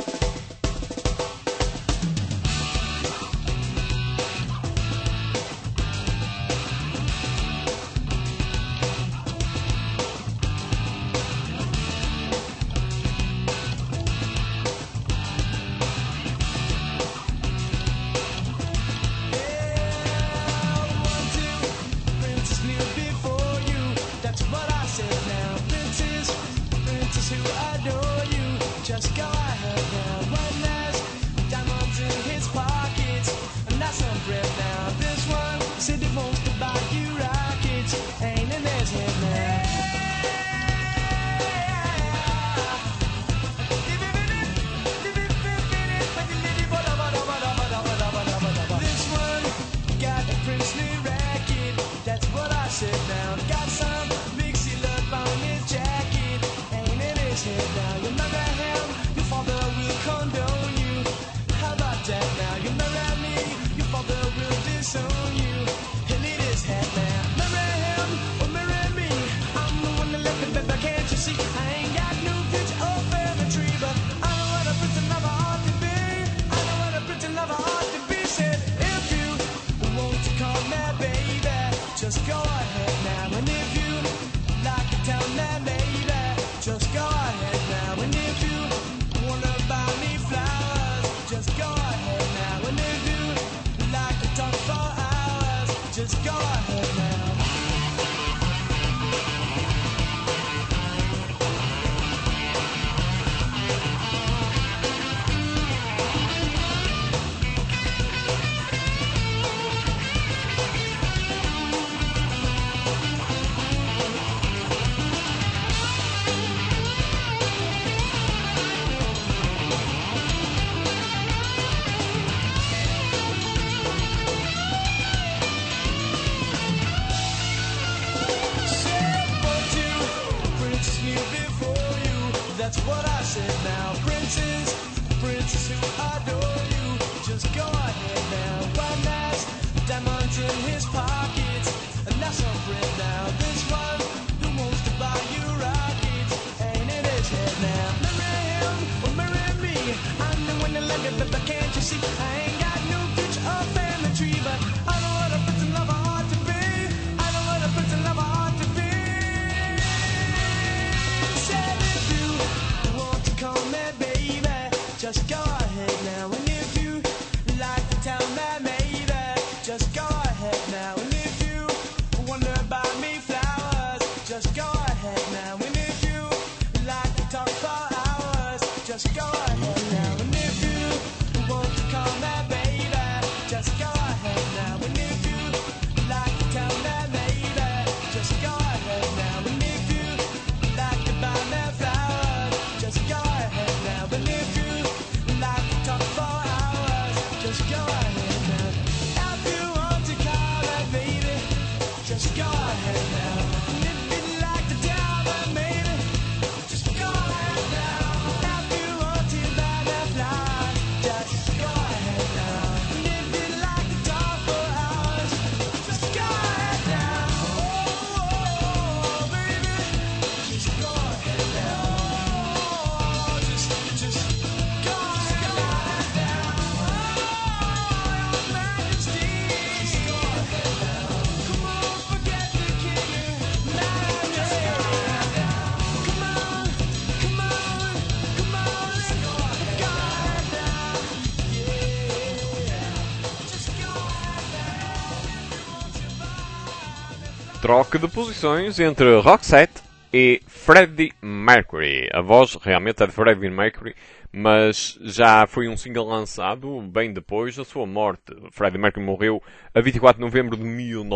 Troca de posições entre Roxette e Freddie Mercury. A voz realmente é de Freddie Mercury, mas já foi um single lançado bem depois da sua morte. Freddie Mercury morreu a 24 de novembro de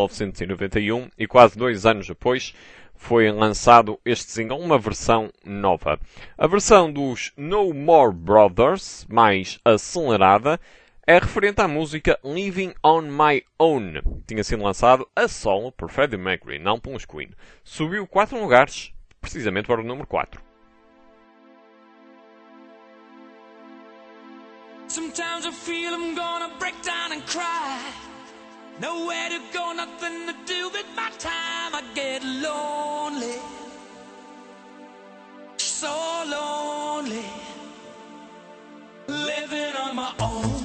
1991 e quase 2 anos depois foi lançado este single, uma versão nova. A versão dos No More Brothers, mais acelerada, é referente à música Living on My Own. Tinha sido lançado a solo por Freddie Mercury, não pelos Queen. Subiu 4 lugares, precisamente para o número 4. Sometimes I feel I'm gonna break down and cry. Nowhere to go, nothing to do with my time. I get lonely, so lonely, living on my own.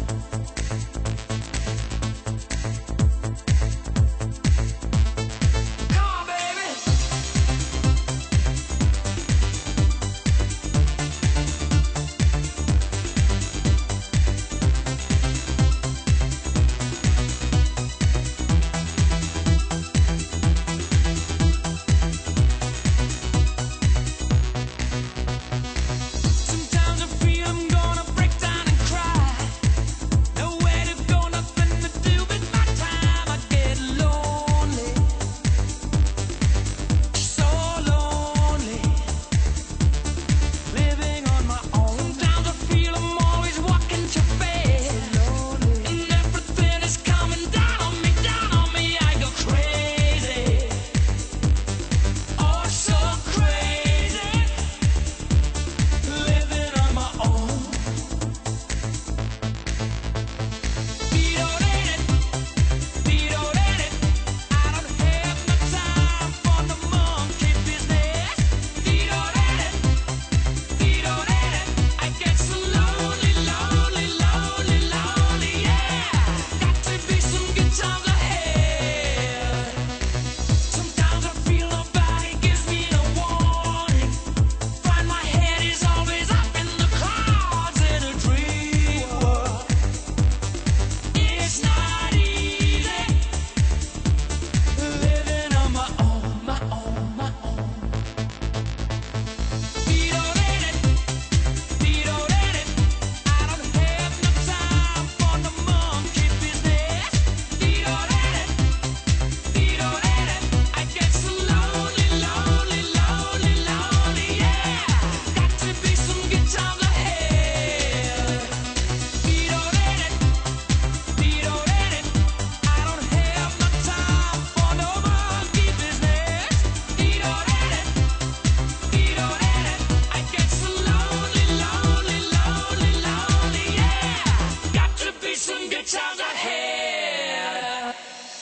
Come on, baby. Sometimes I feel I'm gonna break down and cry. Nowhere to go, nothing to do with my time. I get lonely, so lonely, living on my own. Sometimes I feel I'm always walking too fast, and everything is coming down on me, I go crazy, oh so crazy, living on my own. I don't have no time for the monkey business. I get so lonely, lonely, lonely, lonely, yeah. Got to be some good times ahead. Sometimes I feel nobody gives me no warning. Find my head is always up in the clouds in a dream world. It's not easy living on my own, my own, my own. I don't have no time for the monkey business. I get so lonely, lonely, lonely, lonely, yeah. Got to be some good times ahead. I don't have no time for no monkey business. I get so lonely, lonely, lonely, lonely, yeah. Got to be some good times ahead.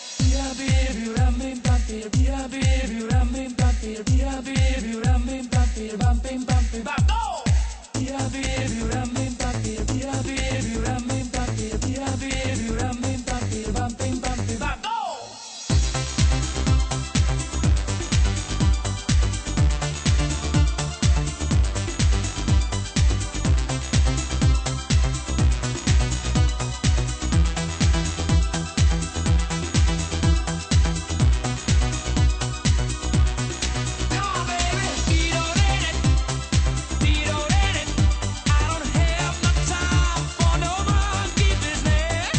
Come on, baby. I don't have no time for no monkey business.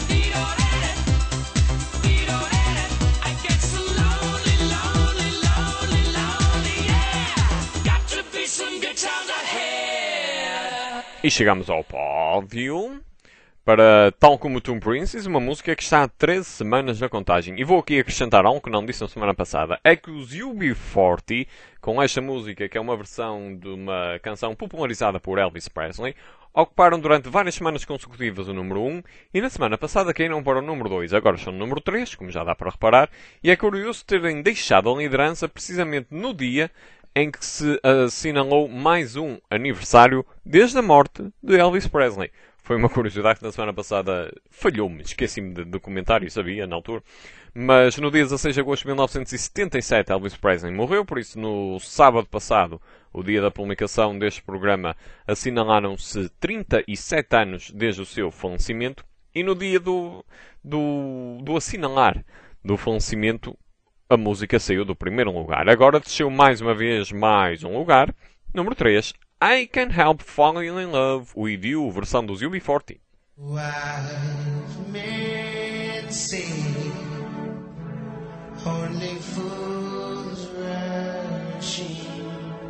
I get so lonely, lonely, lonely, lonely, yeah. Got to be some good times ahead. E chegamos ao pódio para Tal Como Toon Princess, uma música que está há 13 semanas na contagem. E vou aqui acrescentar algo que não disse na semana passada. É que os UB40, com esta música, que é uma versão de uma canção popularizada por Elvis Presley, ocuparam durante várias semanas consecutivas o número 1 e na semana passada caíram para o número 2. Agora estão no número 3, como já dá para reparar, e é curioso terem deixado a liderança precisamente no dia em que se assinalou mais um aniversário desde a morte de Elvis Presley. Foi uma curiosidade que na semana passada falhou-me, esqueci-me de documentar e sabia na altura. Mas no dia 16 de agosto de 1977 Elvis Presley morreu, por isso no sábado passado, o dia da publicação deste programa, assinalaram-se 37 anos desde o seu falecimento. E no dia do assinalar do falecimento, a música saiu do primeiro lugar. Agora desceu mais uma vez mais um lugar, número 3. I Can't Help Falling in Love with You, versão dos UB40. Wise men say only fools rush in,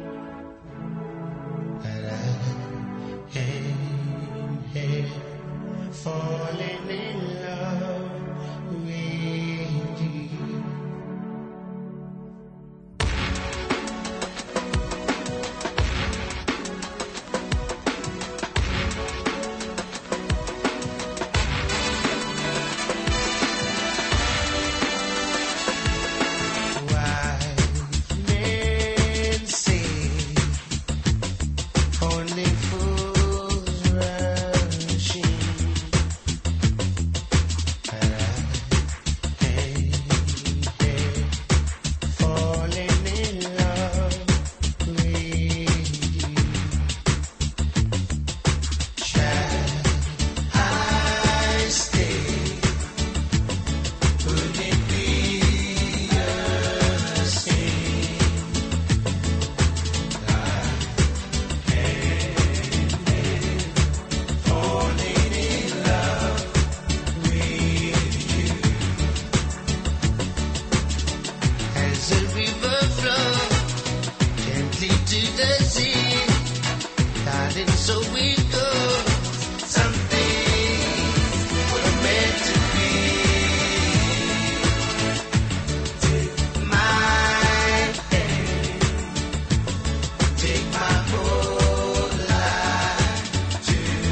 but I ain't here falling in love with you. There's a river flow gently to the sea, darling, so we go. Some things were meant to be. Take my hand, take my whole life too.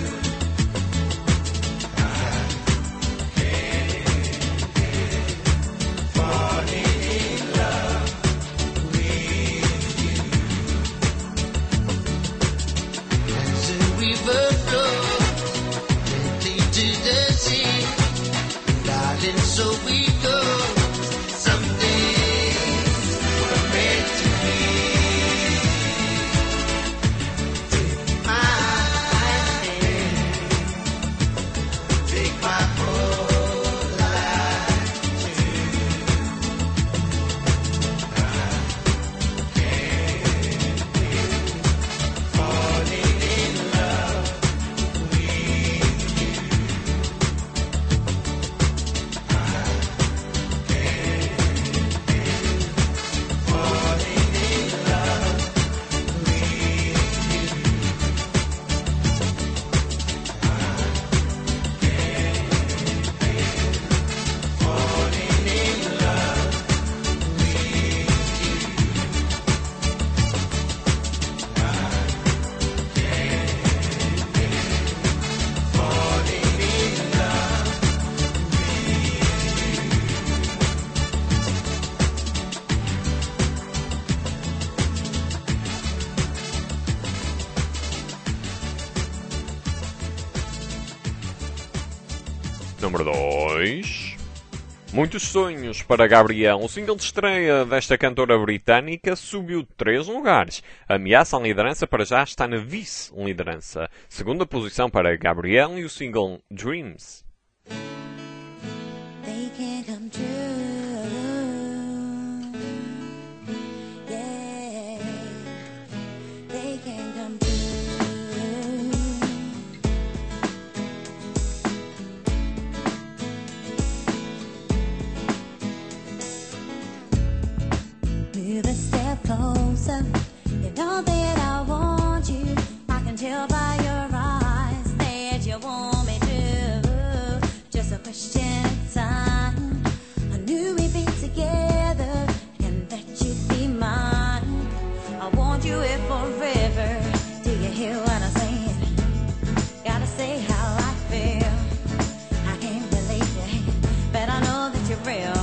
Falling in love with you. As a river flows gently to the sea, darling, so we go. Some things were meant to be. Take my hand, take my whole life too. Falling in love with you. Falling in love with you. Falling in love falling in love. Número 2. Muitos sonhos para Gabriel. O single de estreia desta cantora britânica subiu 3 lugares. A ameaça à liderança para já está na vice-liderança. Segunda posição para Gabriel e o single Dreams. They can come true. Yeah, they can come true. Move a step closer. You know that I want you. I can tell by your eyes that you want me to. Just a question of time. I knew we'd be together and that you'd be mine. I want you here forever. Do you hear what I'm saying? Gotta say how I feel. I can't believe it, but I know that you're real.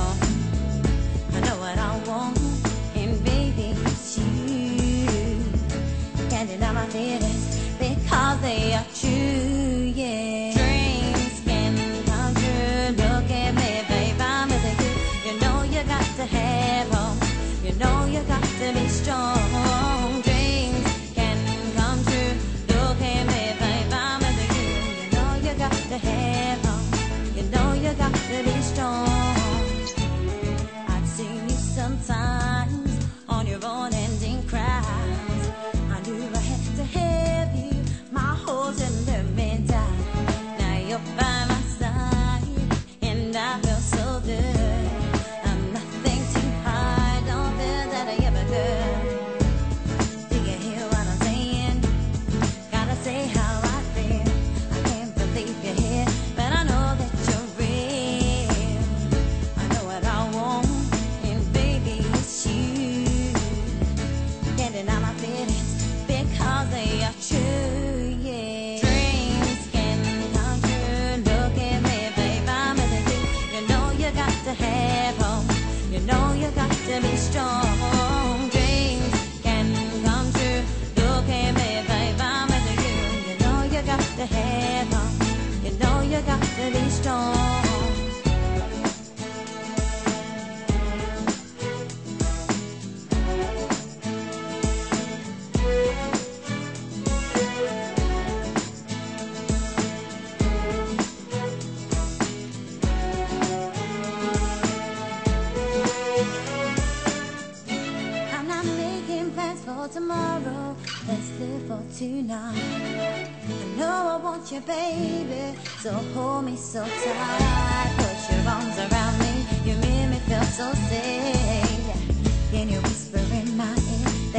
I know what I want, and baby, it's you. Can't deny my feelings because they are true, yeah. Dreams can come true. Look at me, babe, I'm with you. You know you got to have hope. You know you got to be strong. Dreams can come true. Look at me, babe, I'm with you. You know you got to have hope. You know you got to be strong. I've seen you sometimes on your own ending cries. I knew I had to have you, my whole tender meantime. Now you're by my side, and I feel so good. I'm nothing to hide, don't feel that I ever could. Do you hear what I'm saying? Gotta say how I feel. I can't believe you're here, but I know that you're real. I know what I want, and baby, it's you. Can't deny my feelings because they are true, yeah. Dreams can come true. Look at me, babe, I'm with you. You know you got to have hope. You know you got to be strong. Dreams can come true. Look at me, babe, I'm with you. You know you got to have hope. You know you got to be strong. I'm not making plans for tomorrow. Let's live for tonight. I know I want you, baby. So hold me so tight. Put your arms around me. You make me feel so safe.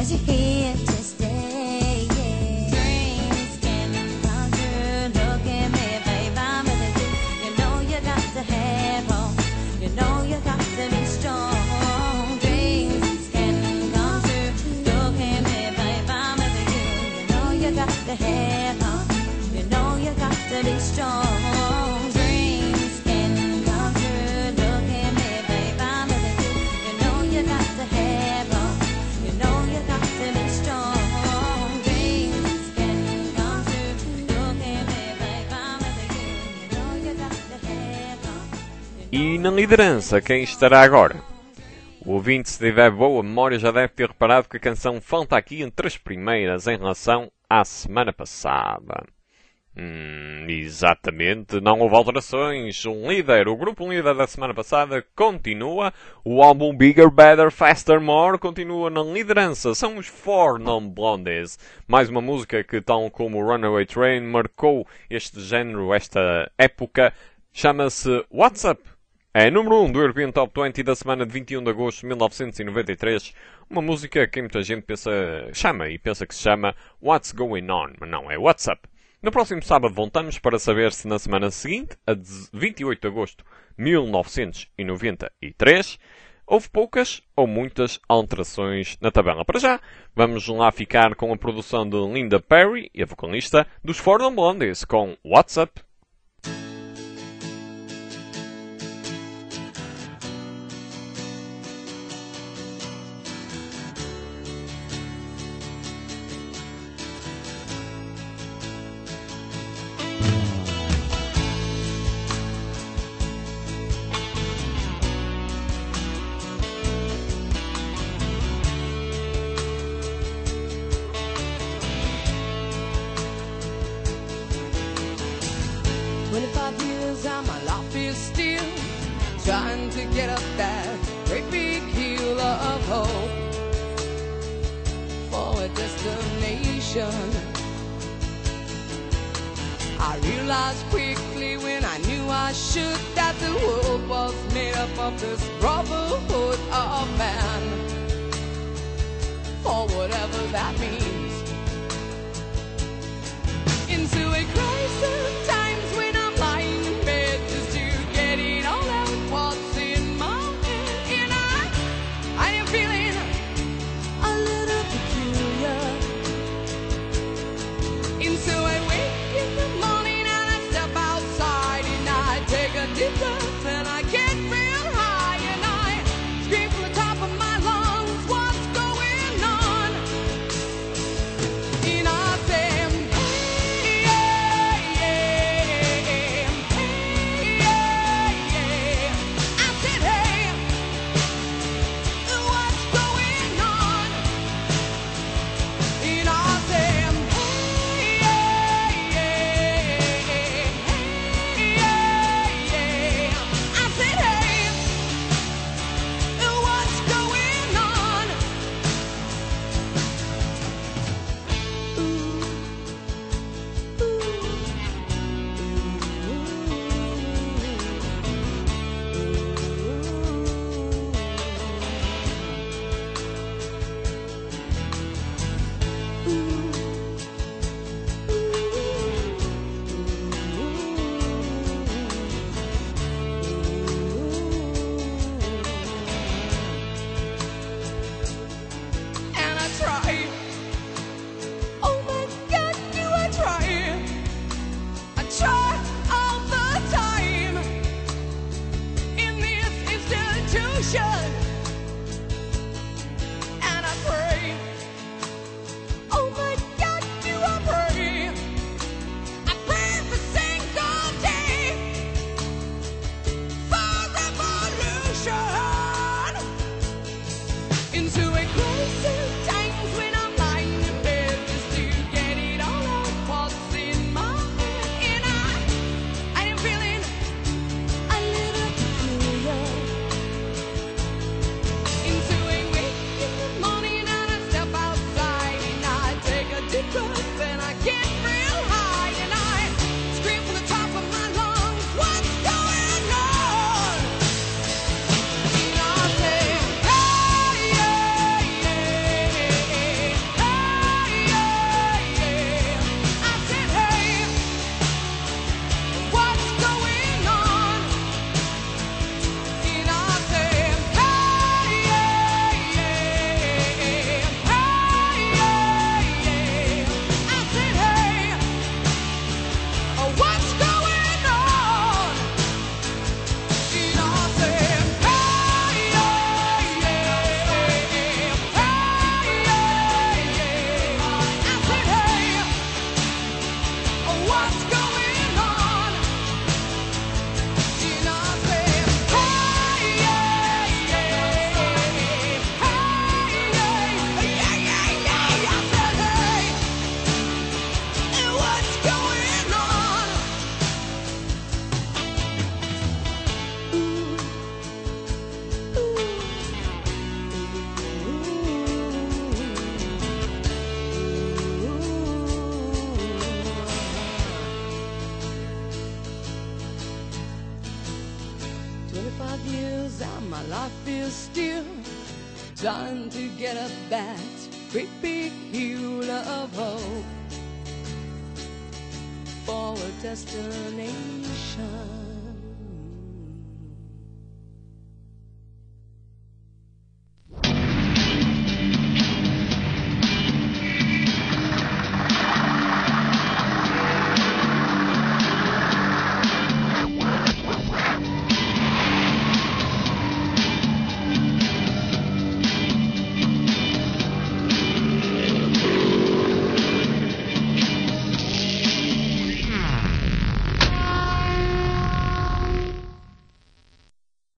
'cause you're here to stay. Yeah. Dreams can come true. Look at me, babe, I'm with you. You know you got to have hope. You know you got to be strong. Dreams can come true. Look at me, babe, I'm with you. You know you got to have hope. You know you got to be strong. Dreams can come true. Look at me, babe, I'm with you. You know you got to have hope. You know you got to be strong. Dreams can come true. Look at me, babe, I'm with you. You know you got to have hope. E na liderança, quem estará agora? O ouvinte, se tiver boa memória, já deve ter reparado que a canção falta aqui entre as primeiras em relação à semana passada. Exatamente, não houve alterações. O grupo líder da semana passada continua. O álbum Bigger, Better, Faster, More continua na liderança. São os Four Non Blondes. Mais uma música que, tal como o Runaway Train, marcou este género, esta época. Chama-se What's Up. É número 1 do European Top 20 da semana de 21 de agosto de 1993. Uma música que muita gente pensa que se chama What's Going On, mas não, é What's Up. No próximo sábado voltamos para saber se na semana seguinte, a 28 de agosto de 1993, houve poucas ou muitas alterações na tabela. Para já, vamos lá ficar com a produção de Linda Perry, a vocalista dos Four Non Blondes, com What's Up. Trying to get up that great big hill of hope for a destination. I realized quickly when I knew I should that the world was made up of this brotherhood of man, for whatever that means. Into a crisis times when I'm lying in bed just to get it all out. What's in my head, and I am feeling a little peculiar. And so I wake in the morning and I step outside and I take a deep breath and I get real high and I I feel still trying to get up that great big hill of hope for a destination.